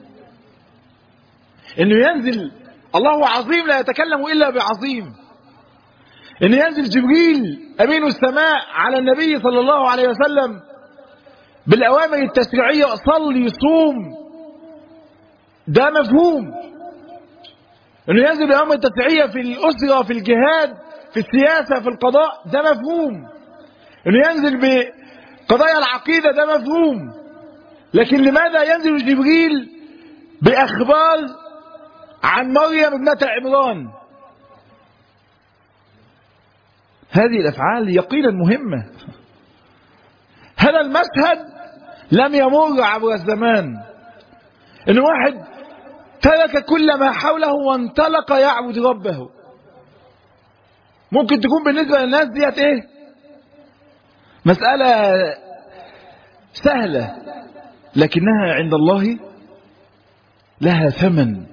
إنه ينزل الله عظيم لا يتكلم إلا بعظيم، إنه ينزل جبريل أمين السماء على النبي صلى الله عليه وسلم بالأوامر التشريعية، صلي صوم، ده مفهوم. إنه ينزل بالأوامر التشريعية في الأسرة، في الجهاد، في السياسة، في القضاء، ده مفهوم. إنه ينزل بقضايا العقيدة، ده مفهوم. لكن لماذا ينزل جبريل بأخبار عن مريم ابنة عمران؟ هذه الأفعال يقينا مهمة. هذا المشهد لم يمر عبر الزمان، إن واحد ترك كل ما حوله وانطلق يعبد ربه. ممكن تكون بالنسبة للناس ديت إيه؟ مسألة سهلة، لكنها عند الله لها ثمن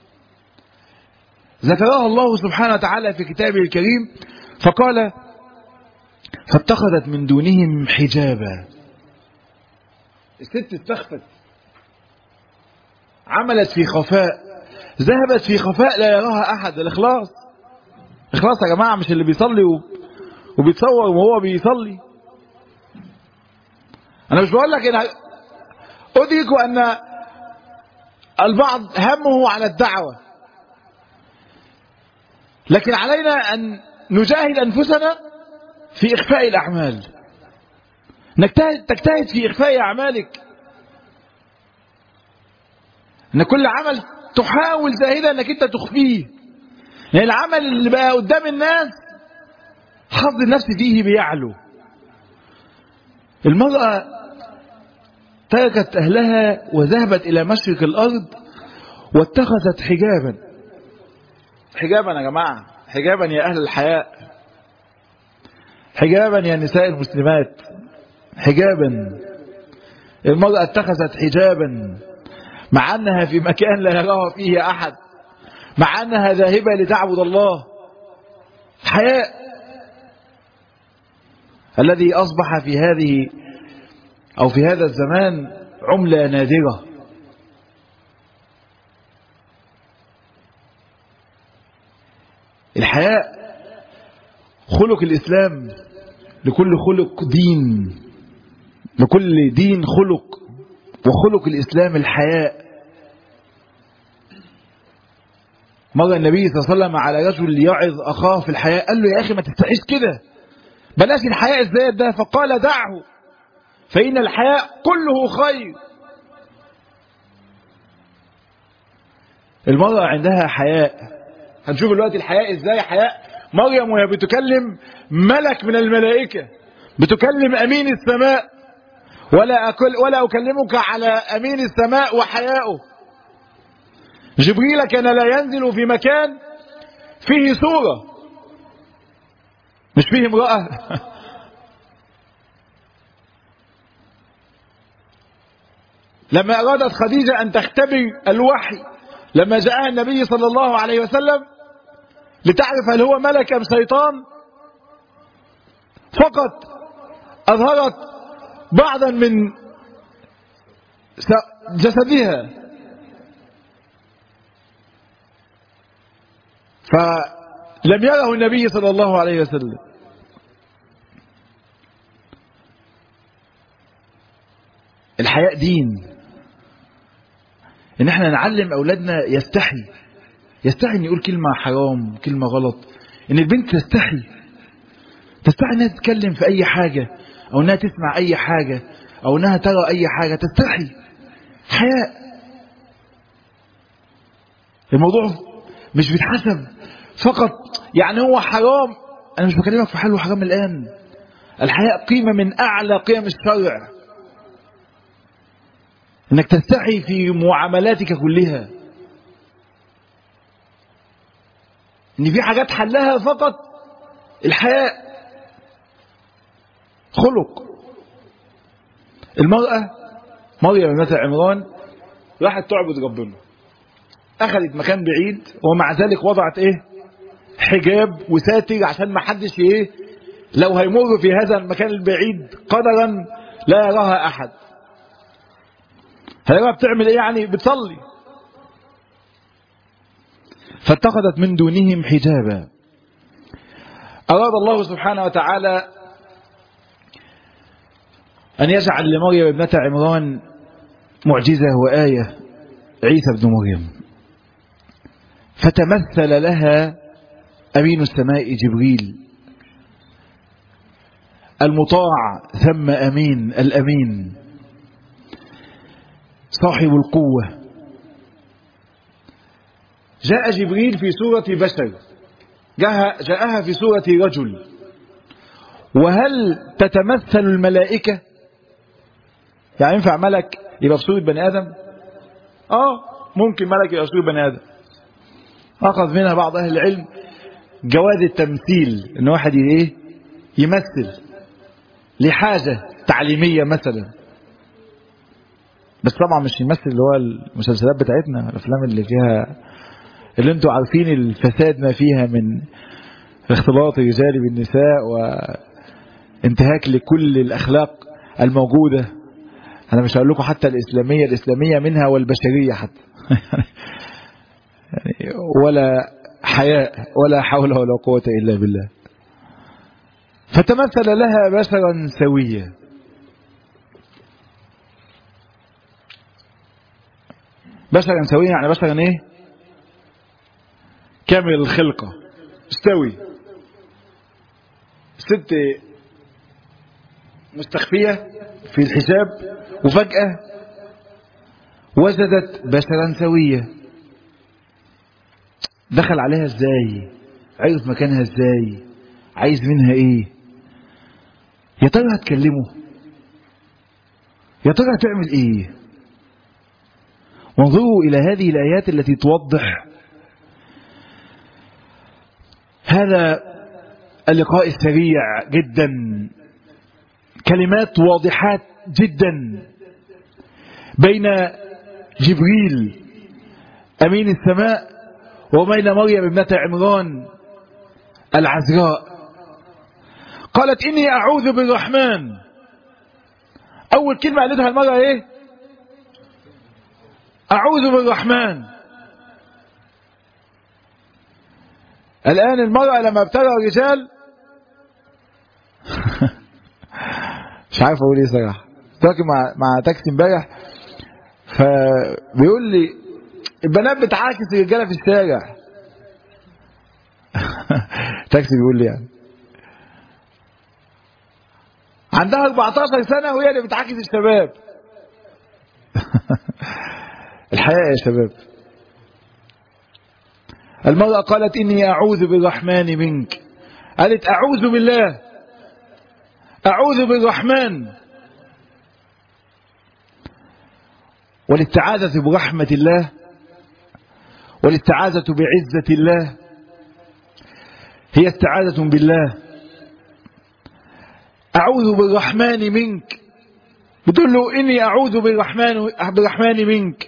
ذكرها الله سبحانه وتعالى في كتابه الكريم، فقال فاتخذت من دونهم حجابا. الست استخفت، عملت في خفاء، ذهبت في خفاء لا يراها أحد. الإخلاص، إخلاص يا جماعة، مش اللي بيصلي وبيتصور وهو بيصلي. أنا مش بقول لك إن أدرك أن البعض همه على الدعوة، لكن علينا أن نجاهد أنفسنا في إخفاء الأعمال. نجتهد تجتهد في إخفاء أعمالك، أن كل عمل تحاول زاهدا أنك أنت تخفيه. يعني العمل اللي بقى قدام الناس حظ النفس فيه بيعلو. المرأة تركت أهلها وذهبت إلى مشرق الأرض واتخذت حجابا. حجابا يا جماعة، حجابا يا أهل الحياء، حجابا يا نساء المسلمات، حجابا. المرأة اتخذت حجابا مع أنها في مكان لا يراها فيه أحد، مع أنها ذاهبة لتعبد الله. حياء الذي أصبح في هذه أو في هذا الزمان عملة نادرة. الحياء خلق الإسلام، لكل خلق دين، لكل دين خلق، وخلق الإسلام الحياء. مر النبي صلى الله عليه وسلم على رجل يعظ أخاه في الحياء، قال له يا أخي ما تستعيش كده، بلاش الحياء الزايد ده، فقال دعه فإن الحياء كله خير. المرأة عندها حياء. هنشوف دلوقتي الحياء ازاي. حياء مريم وهي بتكلم ملك من الملائكة، بتكلم أمين السماء، ولا أكل ولا أكلمك على أمين السماء وحياؤه. جبريل كان لا ينزل في مكان فيه سورة، مش فيه امرأة. لما أرادت خديجة أن تختبر الوحي، لما جاءها النبي صلى الله عليه وسلم لتعرف هل هو ملك أم شيطان، فقط أظهرت بعضا من جسدها، فلم يره النبي صلى الله عليه وسلم. الحياء دين، ان احنا نعلم اولادنا يستحي، يستحي ان يقول كلمة حرام، كلمة غلط، ان البنت تستحي، تستحي انها تتكلم في اي حاجة، او انها تسمع اي حاجة، او انها ترى اي حاجة، تستحي. حياء. الموضوع مش بيتحسب فقط يعني هو حرام. انا مش بكلمك في حل وحرام الان. الحياء قيمة من اعلى قيم الشرع، انك تستحي في معاملاتك كلها، ان في حاجات حلها فقط الحياء. خلق المرأة مريم ابنة عمران راحت تعبد ربنا، أخذت مكان بعيد ومع ذلك وضعت إيه؟ حجاب وساتر عشان ما حدش إيه؟ لو هيمر في هذا المكان البعيد قدرا لا يراها أحد. هيراها بتعمل إيه يعني؟ بتصلي. فاتخذت من دونهم حجابا. أراد الله سبحانه وتعالى أن يجعل لمريم ابنة عمران معجزة وآية عيسى بن مريم، فتمثل لها أمين السماء جبريل المطاع ثم أمين الأمين صاحب القوة. جاء جبريل في صورة بشر، جاء جاءها في صورة رجل. وهل تتمثل الملائكة؟ يعني ينفع ملك يبقى في صورة بني آدم؟ آه ممكن ملك يبقى في صورة بني آدم. أخذ منها بعض أهل العلم جواز التمثيل، إن واحد إيه يمثل لحاجة تعليمية مثلا، بس طبعا مش يمثل اللي هو المسلسلات بتاعتنا، الأفلام اللي فيها اللي انتوا عارفين الفساد ما فيها من اختلاط الرجال بالنساء وانتهاك لكل الأخلاق الموجودة. أنا مش هقول لكم حتى الإسلامية، الإسلامية منها والبشرية حتى يعني ولا حياء ولا حول ولا قوة إلا بالله. فتمثل لها بشرا سويا. بشرا سويا يعني بشرا ايه؟ كامل الخلقة استوي. ست مستخفية في الحجاب وفجأة وجدت بشرا سويا. دخل عليها ازاي؟ عرف مكانها ازاي؟ عايز منها ايه؟ يا ترى هتكلمه؟ يا ترى هتعمل ايه؟ وانظروا الى هذه الايات التي توضح هذا اللقاء السريع جدا. كلمات واضحات جدا بين جبريل أمين السماء وبين مريم ابنة عمران العذراء. قالت إني أعوذ بالرحمن. أول كلمة قالتها المرأة إيه؟ أعوذ بالرحمن. الآن المرأة لما ابتلى الرجال مش عارف أقول إيه صراحة. راكب مع مع تاكسي امبارح فبيقول لي البنات بتعاكس الرجالة في الشارع. تاكسي بيقول لي يعني عندها أربعتاشر سنة وهي اللي بتعاكس الشباب. الحياة يا شباب. المرأة قالت إني أعوذ بالرحمن منك. قالت أعوذ بالله، أعوذ بالرحمن. والاستعاذة برحمة الله والاستعاذة بعزة الله هي استعاذة بالله. أعوذ بالرحمن منك، بتقول له إني أعوذ بالرحمن بالرحمن منك.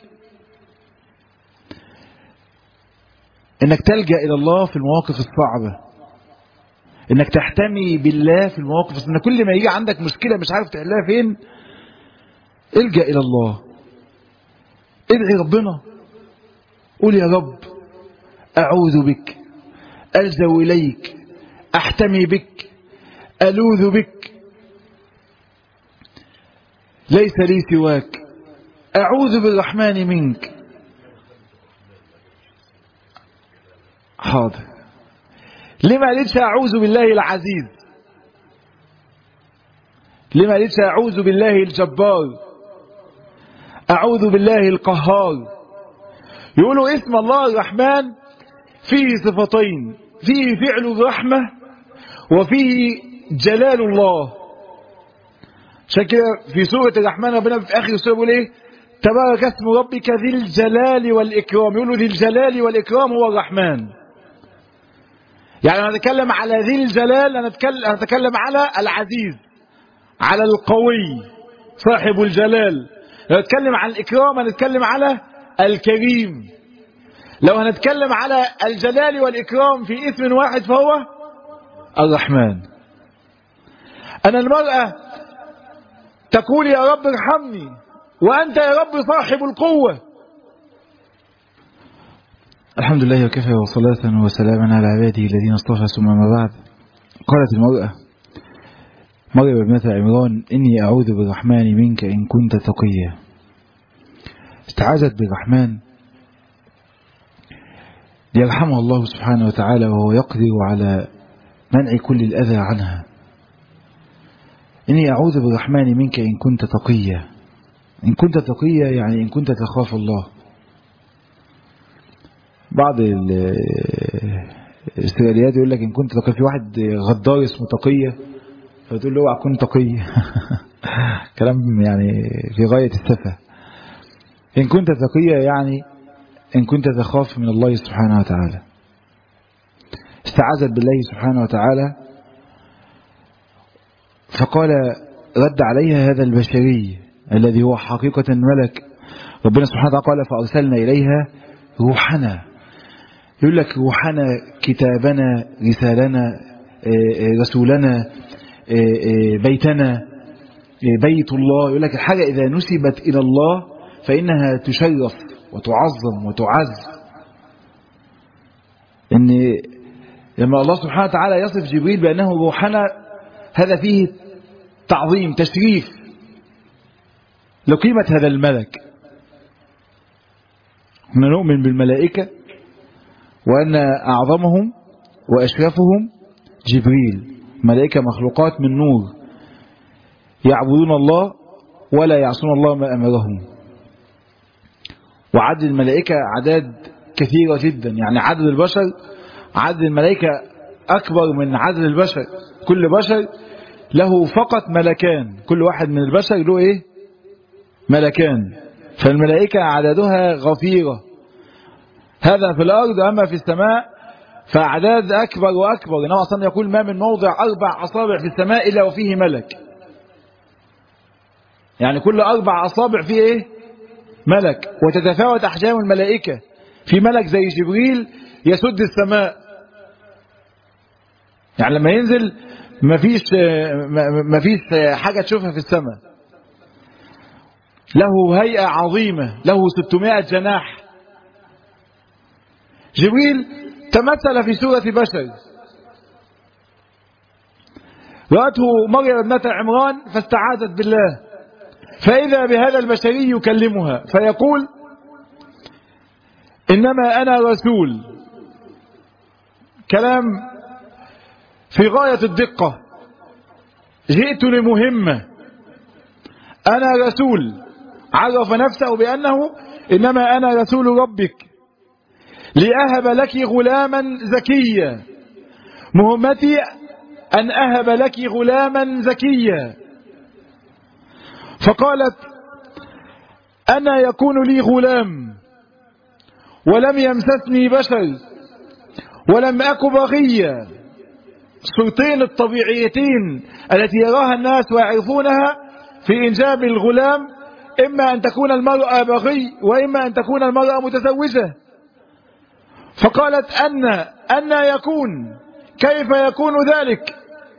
إنك تلجأ إلى الله في المواقف الصعبة، إنك تحتمي بالله في المواقف، إن كل ما يجي عندك مشكلة مش عارف تحلها فين الجأ إلى الله، ادعي ربنا، قول يا رب أعوذ بك، ألجأ إليك، أحتمي بك، ألوذ بك، ليس لي سواك، أعوذ بالرحمن منك. حاضر. لما قالتش أعوذ بالله العزيز؟ لما قالتش أعوذ بالله الجبار، أعوذ بالله القهار؟ يقولوا اسم الله الرحمن فيه صفتين، فيه فعل الرحمة وفيه جلال الله. عشان كده في سورة الرحمن ربنا في آخر السورة بيقول إيه؟ تبارك اسم ربك ذي الجلال والإكرام. يقولوا ذي الجلال والإكرام هو الرحمن. يعني أنا أتكلم على ذي الجلال، أنا أتكلم على العزيز، على القوي، صاحب الجلال. لو نتكلم عن الإكرام هنتكلم على الكريم. لو هنتكلم على الجلال والإكرام في اسم واحد فهو الرحمن. أنا المرأة تقول يا رب ارحمني وأنت يا رب صاحب القوة. الحمد لله وكفى وصلاة وسلاما على عباده الذين اصطفى، ثم ما بعد. قالت المرأة مريم ابنة عمران إني أعوذ بالرحمن منك إن كنت تقيا. استعاذت بالرحمن ليرحمها الله سبحانه وتعالى وهو يقدر على منع كل الأذى عنها. إني أعوذ بالرحمن منك إن كنت تقيا. إن كنت تقيا يعني إن كنت تخاف الله. بعض الاستراليات يقول لك إن كنت تقي، في واحد غدار اسمه تقية فتقول له اوعى تكون تقي. كلام يعني في غاية السفة. إن كنت تقيا يعني إن كنت تخاف من الله سبحانه وتعالى. استعاذت بالله سبحانه وتعالى فقال رد عليها هذا البشري الذي هو حقيقة ملك. ربنا سبحانه وتعالى قال فأرسلنا إليها روحنا. يقول لك روحنا، كتابنا، رسالنا، رسولنا، بيتنا، بيت الله. يقول لك الحاجة إذا نسبت إلى الله فإنها تشرف وتعظم وتعز. إن لما الله سبحانه وتعالى يصف جبريل بأنه روحنا هذا فيه تعظيم تشريف لقيمة هذا الملك. احنا نؤمن بالملائكة وأن أعظمهم وأشرفهم جبريل. ملائكة مخلوقات من نور يعبدون الله ولا يعصون الله ما أمرهم. وعدد الملائكة عدد كثيرة جدا، يعني عدد البشر، عدد الملائكة أكبر من عدد البشر. كل بشر له فقط ملكان، كل واحد من البشر له إيه؟ ملكان. فالملائكة عددها غفيرة. هذا في الأرض، أما في السماء فأعداد أكبر وأكبر. إنما أصلا يقول ما من موضع أربع أصابع في السماء إلا وفيه ملك. يعني كل أربع أصابع فيه إيه؟ ملك. وتتفاوت أحجام الملائكة. في ملك زي جبريل يسد السماء، يعني لما ينزل مفيش مفيش حاجة تشوفها في السماء. له هيئة عظيمة، له ستمائة جناح. جبريل تمثل في سورة بشر. رأته مريم ابنة عمران فاستعاذت بالله، فإذا بهذا البشري يكلمها فيقول إنما أنا رسول. كلام في غاية الدقة. جئت لمهمة، أنا رسول. عرف نفسه بأنه إنما أنا رسول ربك لأهب لك غلاما زكيا. مهمتي أن أهب لك غلاما زكيا. فقالت أنا يكون لي غلام ولم يمسسني بشر ولم أك بغيا. الصورتين الطبيعيتين التي يراها الناس ويعرفونها في إنجاب الغلام، إما أن تكون المرأة بغي وإما أن تكون المرأة متزوجة. فقالت أن أن يكون، كيف يكون ذلك؟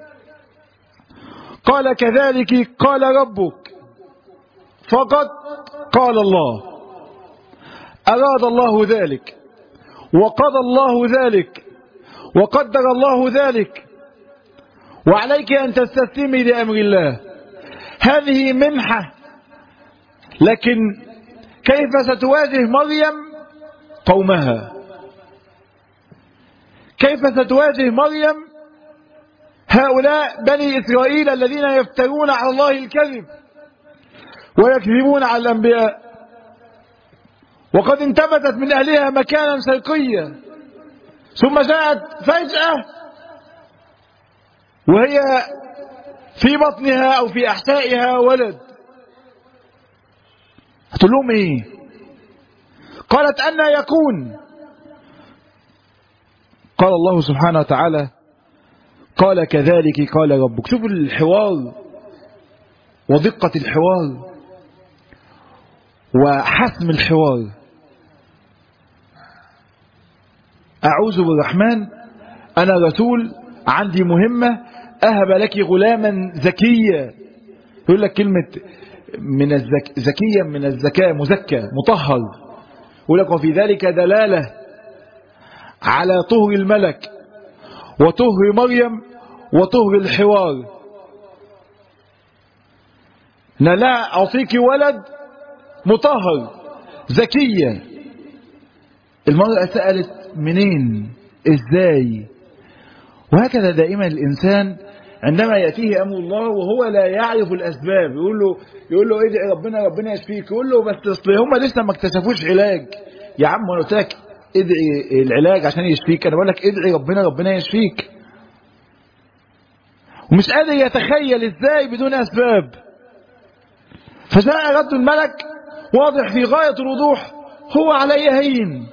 قال كذلك قال ربك. فقط قال الله، أراد الله ذلك وقضى الله ذلك وقدر الله ذلك، وعليك أن تستسلمي لأمر الله. هذه منحة. لكن كيف ستواجه مريم قومها؟ كيف ستواجه مريم هؤلاء بني إسرائيل الذين يفترون على الله الكذب ويكذبون على الأنبياء؟ وقد انتبتت من أهلها مكانا شرقيا، ثم جاءت فجأة وهي في بطنها أو في أحشائها ولد. هتقول لهم إيه؟ قالت أن يكون. قال الله سبحانه وتعالى قال كذلك قال ربك. شوفوا الحوار ودقة الحوار وحسم الحوار. أعوذ بالرحمن، أنا رسول، عندي مهمة، أهب لك غلاما زكيا. يقول لك كلمة من الزك... زكيا من الزكاة، مزكى مطهر. يقول لك وفي ذلك دلالة على طهر الملك وطهر مريم وطهر الحوار. أنا لا أعطيك ولد مطهر زكية. المرأة سألت منين؟ ازاي؟ وهكذا دائما الإنسان عندما يأتيه أمر الله وهو لا يعرف الأسباب، يقول له يقول له ادعي ربنا ربنا يشفيك، يقول له بس اصل هم لسه ما اكتشفوش علاج. يا عم انا قلت لك ادعي العلاج عشان يشفيك، انا بقول لك ادعي ربنا ربنا يشفيك. ومش قادر يتخيل ازاي بدون أسباب. فجاء رد الملك واضح في غاية الوضوح، هو علي هين.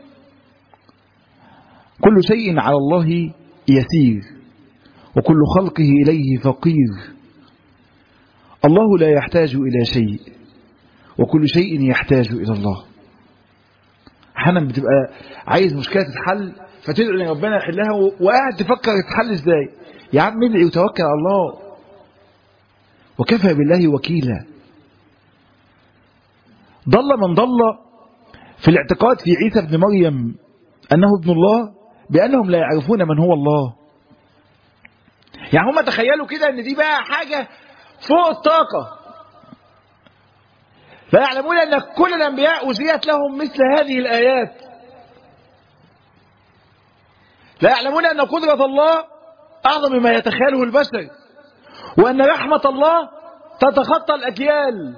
كل شيء على الله يسير وكل خلقه إليه فقير. الله لا يحتاج إلى شيء وكل شيء يحتاج إلى الله. أحيانا بتبقى عايز مشكلة تتحل فتدعي ربنا يحلها وقاعد تفكر تتحل ازاي. يا عم ادعي وتوكل على الله، وكفى بالله وكيلا. ضل من ضل في الاعتقاد في عيسى ابن مريم أنه ابن الله بأنهم لا يعرفون من هو الله. يعني هم تخيلوا كده ان دي بقى حاجة فوق الطاقة. لا يعلمون أن كل الأنبياء أجريت لهم مثل هذه الآيات. لا يعلمون أن قدرة الله أعظم مما يتخيله البشر، وأن رحمة الله تتخطى الأجيال.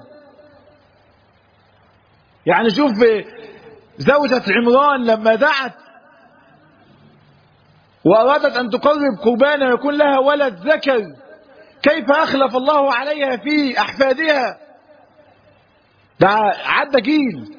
يعني شوف زوجة عمران لما دعت وأرادت أن تقرب قربانا ويكون لها ولد ذكر، كيف أخلف الله عليها في أحفادها. ده عدى جيل.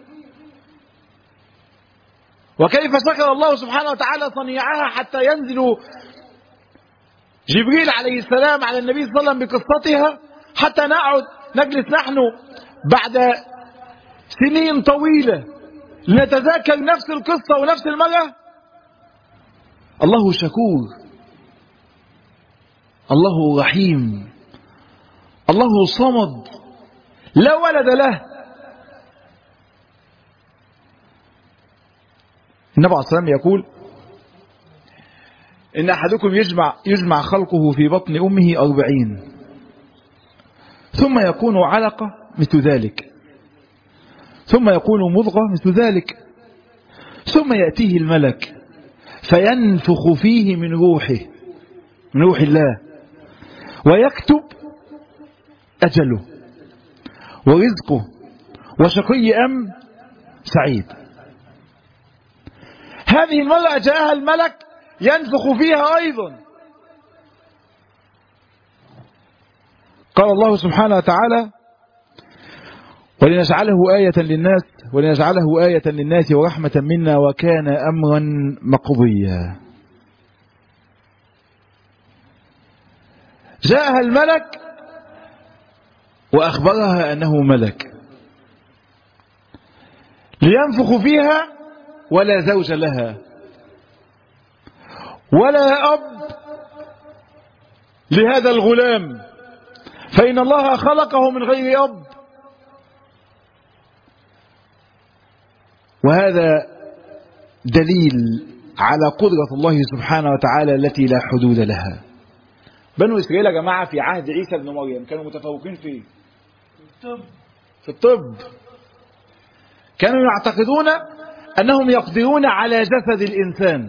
وكيف شكر الله سبحانه وتعالى صنيعها حتى ينزل جبريل عليه السلام على النبي صلى الله عليه وسلم بقصتها، حتى نقعد نجلس نحن بعد سنين طويلة لنتذاكر نفس القصة ونفس المرة. الله شكور، الله رحيم، الله صمد لا ولد له. النبي عليه الصلاة والسلام يقول إن أحدكم يجمع, يجمع خلقه في بطن أمه أربعين ثم يكون علقة مثل ذلك ثم يكون مضغة مثل ذلك ثم يأتيه الملك فينفخ فيه من روحه من روح الله ويكتب أجله ورزقه وشقي أم سعيد. هذه المرة جاءها الملك ينفخ فيها أيضا. قال الله سبحانه وتعالى ولنجعله آية للناس ولنجعله آية للناس ورحمة منا وكان أمرا مقضيا. جاءها الملك وأخبرها أنه ملك لينفخ فيها ولا زوج لها ولا أب لهذا الغلام، فإن الله خلقه من غير أب. وهذا دليل على قدرة الله سبحانه وتعالى التي لا حدود لها. بنو إسرائيل يا جماعة في عهد عيسى بن مريم كانوا متفوقين في الطب. في الطب كانوا يعتقدون أنهم يقدرون على جسد الإنسان.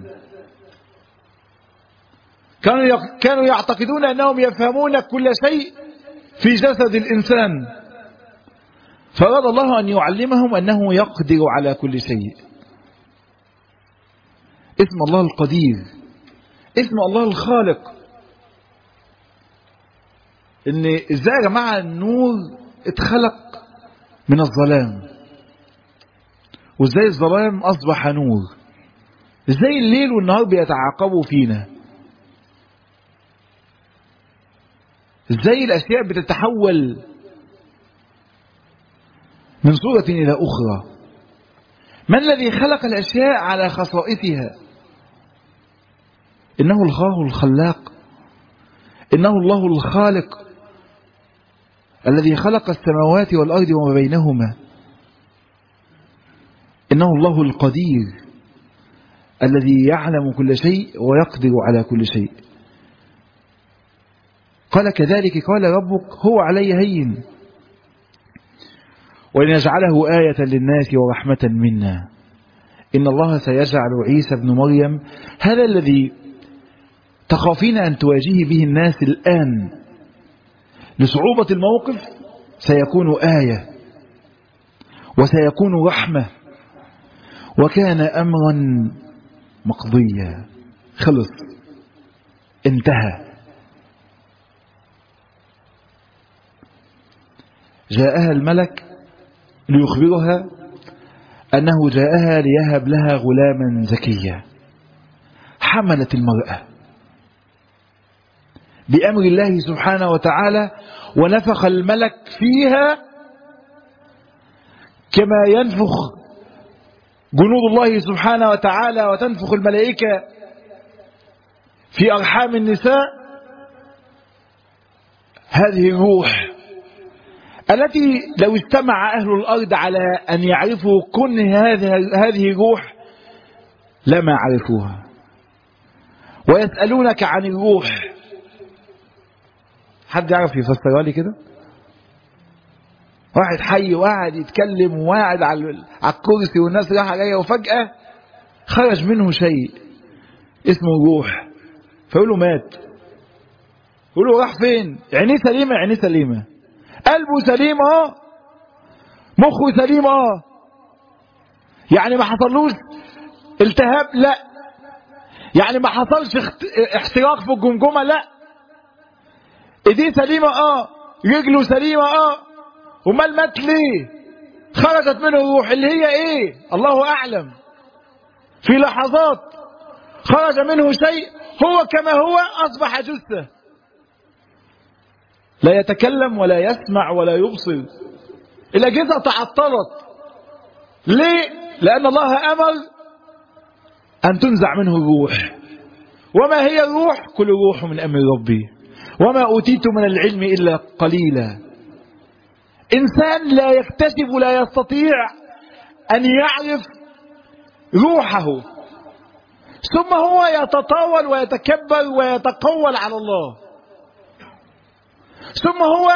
كانوا كانوا يعتقدون أنهم يفهمون كل شيء في جسد الإنسان. فأراد الله أن يعلمهم أنه يقدر على كل شيء. اسم الله القدير، اسم الله الخالق. إن إزاي يا جماعة النور اتخلق من الظلام، وإزاي الظلام أصبح نور، إزاي الليل والنهار بيتعاقبوا فينا، إزاي الأشياء بتتحول من صورة إلى أخرى. من الذي خلق الأشياء على خصائصها؟ إنه الله الخلاق، إنه الله الخالق الذي خلق السماوات والأرض وما بينهما، إنه الله القدير الذي يعلم كل شيء ويقدر على كل شيء. قال كذلك قال ربك هو علي هين ولنجعله آية للناس ورحمة منا إن الله سيجعل عيسى ابن مريم، هذا الذي تخافين أن تواجهي به الناس الآن لصعوبة الموقف، سيكون آية وسيكون رحمة، وكان أمرا مقضيا. خلص، انتهى. جاءها الملك ليخبرها أنه جاءها ليهب لها غلاما زكيا. حملت المرأة بأمر الله سبحانه وتعالى، ونفخ الملك فيها كما ينفخ جنود الله سبحانه وتعالى وتنفخ الملائكة في أرحام النساء. هذه الروح التي لو اجتمع أهل الأرض على أن يعرفوا كن هذه الروح لما عرفوها. ويسألونك عن الروح، حد يعرف يفسرها لي كده؟ واحد حي وقاعد يتكلم وقاعد على الكرسي والناس رايحه جايه، وفجأة خرج منه شيء اسمه الروح، فيقول له مات. يقول له راح فين؟ عينيه سليمه، عينيه سليمه، قلبه سليم اه، مخه سليم اه، يعني ما حصلوش التهاب لا، يعني ما حصلش احتراق في الجمجمه لا، ايديه سليمه اه، رجله سليمه اه، امال مات ليه؟ خرجت منه الروح اللي هي ايه؟ الله اعلم. في لحظات خرج منه شيء هو كما هو اصبح جثه، لا يتكلم ولا يسمع ولا يبصر. الاجهزه تعطلت. ليه؟ لان الله امر ان تنزع منه الروح. وما هي الروح؟ كل روح من امر ربي وما اوتيت من العلم الا قليلا. انسان لا يكتشف ولا يستطيع ان يعرف روحه، ثم هو يتطاول ويتكبر ويتقول على الله، ثم هو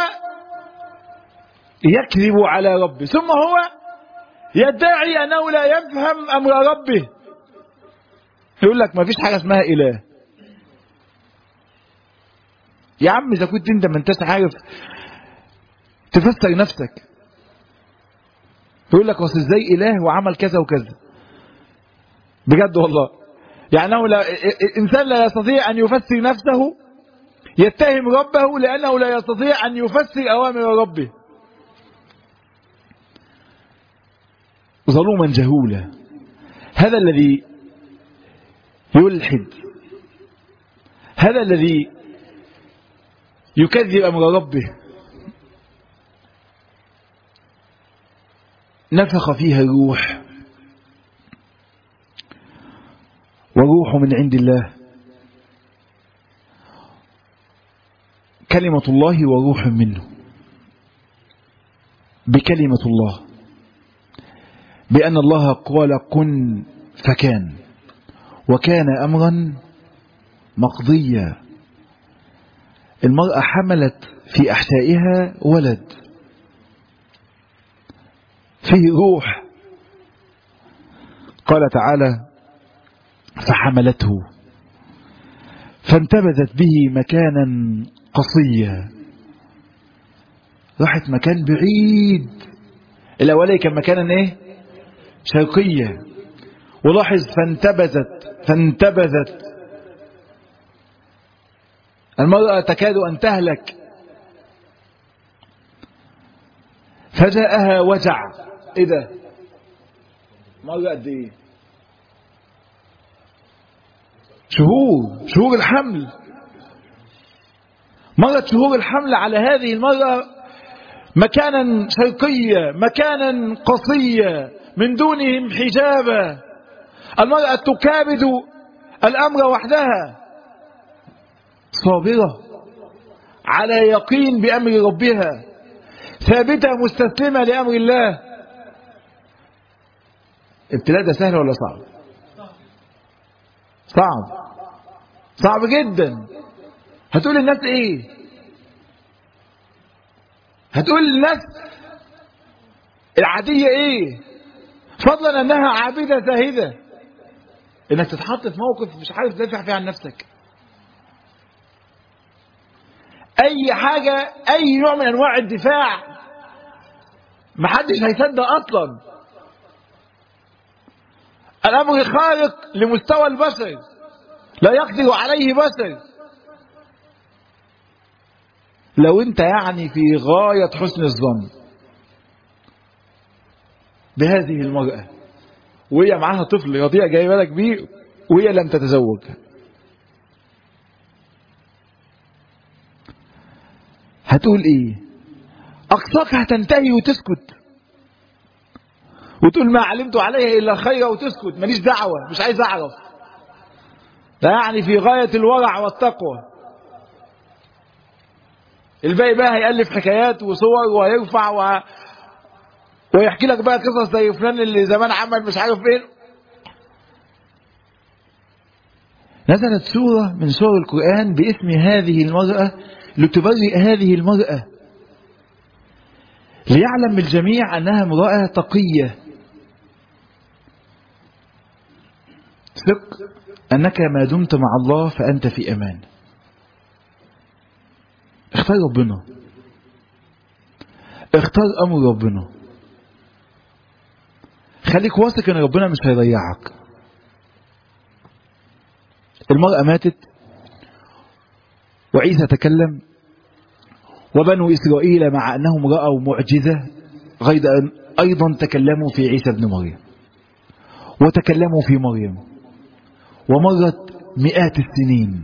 يكذب على ربه، ثم هو يدعي انه لا يفهم امر ربه. يقول لك ما فيش حاجه اسمها اله. يا عم اذا كنت انت ما انتش عارف تفسر نفسك، يقول لك اصل ازاي اله وعمل كذا وكذا. بجد والله، يعني أنه لا انسان لا يستطيع ان يفسر نفسه يتهم ربه لانه لا يستطيع ان يفسر اوامر ربه. ظلوما جهولا، هذا الذي يلحد، هذا الذي يكذب امر ربه. نفخ فيها الروح، وروح من عند الله، كلمة الله وروح منه، بكلمة الله، بأن الله قال كن فكان، وكان أمرا مقضيا. المرأة حملت في أحشائها ولد فيه روح. قال تعالى فحملته فانتبذت به مكانا قصيا. راحت مكان بعيد. الأولي كان مكانا ايه؟ شرقيا. ولاحظ فانتبذت فانتبذت المرأة تكاد أن تهلك. فجاءها وجع. ايه ده؟ مرة قد ايه؟ شهور شهور الحمل. مرت شهور الحمل على هذه المرأة مكانا شرقية، مكانا قصية، من دونهم حجابا. المرأة تكابد الأمر وحدها، صابرة على يقين بأمر ربها، ثابتة مستسلمة لأمر الله. ابتلاء ده سهل ولا صعب؟ صعب، صعب جدا. هتقول للناس ايه؟ هتقول للناس العادية ايه؟ فضلا انها عابدة زاهدة، انك تتحط في موقف مش عارف تدافع فيه عن نفسك. اي حاجة، اي نوع من انواع الدفاع محدش هيصدق اصلا. الامر خارق لمستوى البشر، لا يقدر عليه بشر. لو انت يعني في غاية حسن الظن بهذه المرأة وهي معاها طفل رضيع جاي بالك بيه وهي لم تتزوج، هتقول ايه؟ اقصاك هتنتهي وتسكت وتقول ما علمت عليها الا خيرا وتسكت، ماليش دعوة، مش عايز اعرف. ده يعني في غاية الورع والتقوى. الباقي بقى هيألف حكايات وصور وهيرفع و... ويحكي لك بقى قصص زي فلان اللي زمان عمل مش عارف ايه. نزلت سورة من سور القرآن باسم هذه المرأة لتبرئ هذه المرأة، ليعلم الجميع أنها امرأة تقية. ثق أنك ما دمت مع الله فأنت في أمان. اختار ربنا، اختار أمر ربنا، خليك واثق أن ربنا مش هيضيعك. المرأة ماتت وعيسى تكلم، وبنو إسرائيل مع أنهم رأوا معجزة غير أن أيضا تكلموا في عيسى بن مريم وتكلموا في مريم، ومرت مئات السنين.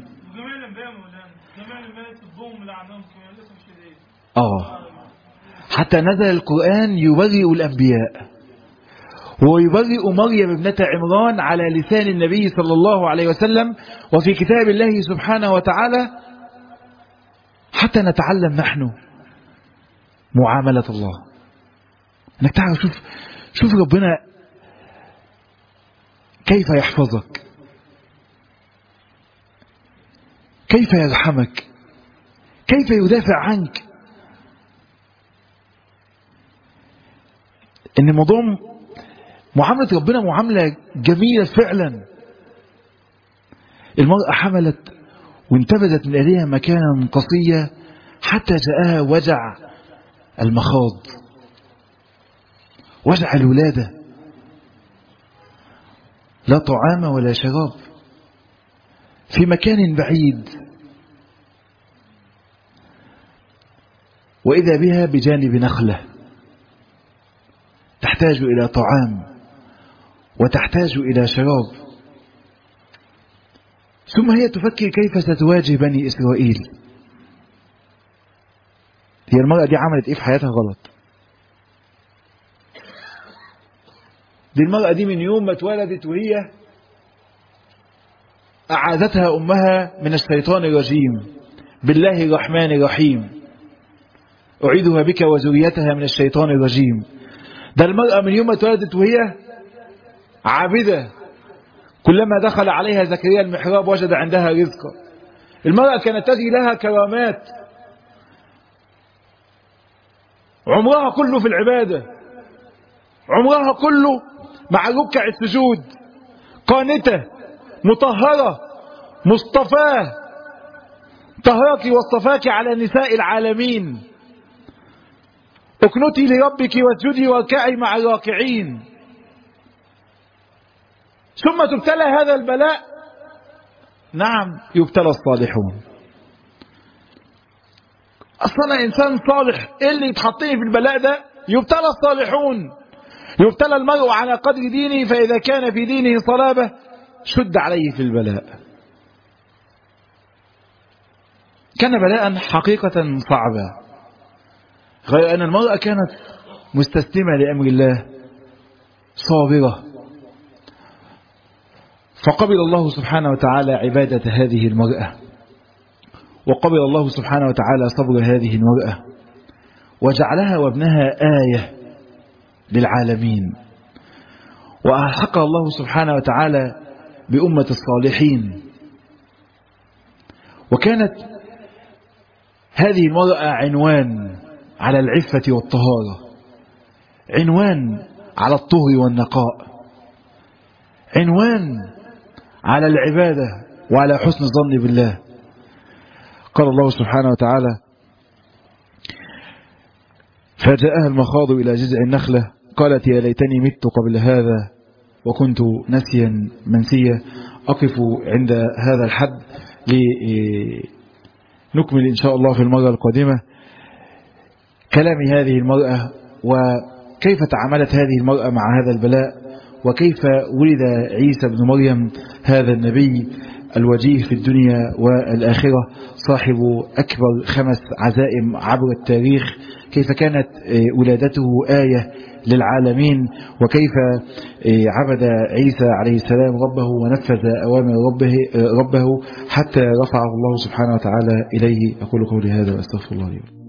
آه حتى نزل القرآن يبرئ الأنبياء ويبرئ مريم ابنة عمران على لسان النبي صلى الله عليه وسلم وفي كتاب الله سبحانه وتعالى، حتى نتعلم نحن معاملة الله. انك تعرف، شوف شوف ربنا كيف يحفظك، كيف يرحمك، كيف يدافع عنك. ان موضوع معاملة ربنا معاملة جميلة فعلا. المرأة حملت وانتبذت من أهلها مكانا قصيا حتى جاءها وجع المخاض، وجع الولادة، لا طعام ولا شراب، في مكان بعيد، وإذا بها بجانب نخلة تحتاج إلى طعام وتحتاج إلى شراب. ثم هي تفكر كيف ستواجه بني إسرائيل. هي المرأة دي عملت إيه في حياتها غلط؟ دي المرأة دي من يوم ما اتولدت وهي أعاذتها أمها من الشيطان الرجيم بالله الرحمن الرحيم أعيذها بك وذريتها من الشيطان الرجيم. ده المرأة من يوم ما اتولدت وهي عابدة، كلما دخل عليها زكريا المحراب وجد عندها رزقا. المرأة كانت تجري لها كرامات، عمرها كله في العبادة، عمرها كله مع ركع السجود، قانتة مطهرة مصطفاة، طهرك واصطفاك على نساء العالمين. اقنتي لربك واسجدي واركعي مع الراكعين. ثم تبتلى هذا البلاء. نعم يبتلى الصالحون. اصلا انسان صالح ايه اللي يتحطني في البلاء ده؟ يبتلى الصالحون. يبتلى المرء على قدر دينه، فاذا كان في دينه صلابة شد عليه في البلاء. كان بلاء حقيقة صعبا. غير أن المرأة كانت مستسلمة لأمر الله صابرة، فقبل الله سبحانه وتعالى عبادة هذه المرأة، وقبل الله سبحانه وتعالى صبر هذه المرأة، وجعلها وابنها آية للعالمين، وألحقها الله سبحانه وتعالى بأمة الصالحين. وكانت هذه المرأة عنوان على العفة والطهارة، عنوان على الطهر والنقاء، عنوان على العبادة وعلى حسن الظن بالله. قال الله سبحانه وتعالى: فجاءها المخاض إلى جذع النخلة قالت يا ليتني مت قبل هذا وكنت نسيا منسيا. أقف عند هذا الحد لنكمل إن شاء الله في المرة القادمة كلام هذه المرأة، وكيف تعاملت هذه المرأة مع هذا البلاء، وكيف ولد عيسى بن مريم هذا النبي الوجيه في الدنيا والآخرة، صاحب أكبر خمس عزائم عبر التاريخ، كيف كانت ولادته آية للعالمين، وكيف عبد عيسى عليه السلام ربه ونفذ أوامر ربه, ربه حتى رفعه الله سبحانه وتعالى إليه. أقول قولي هذا وأستغفر الله لي.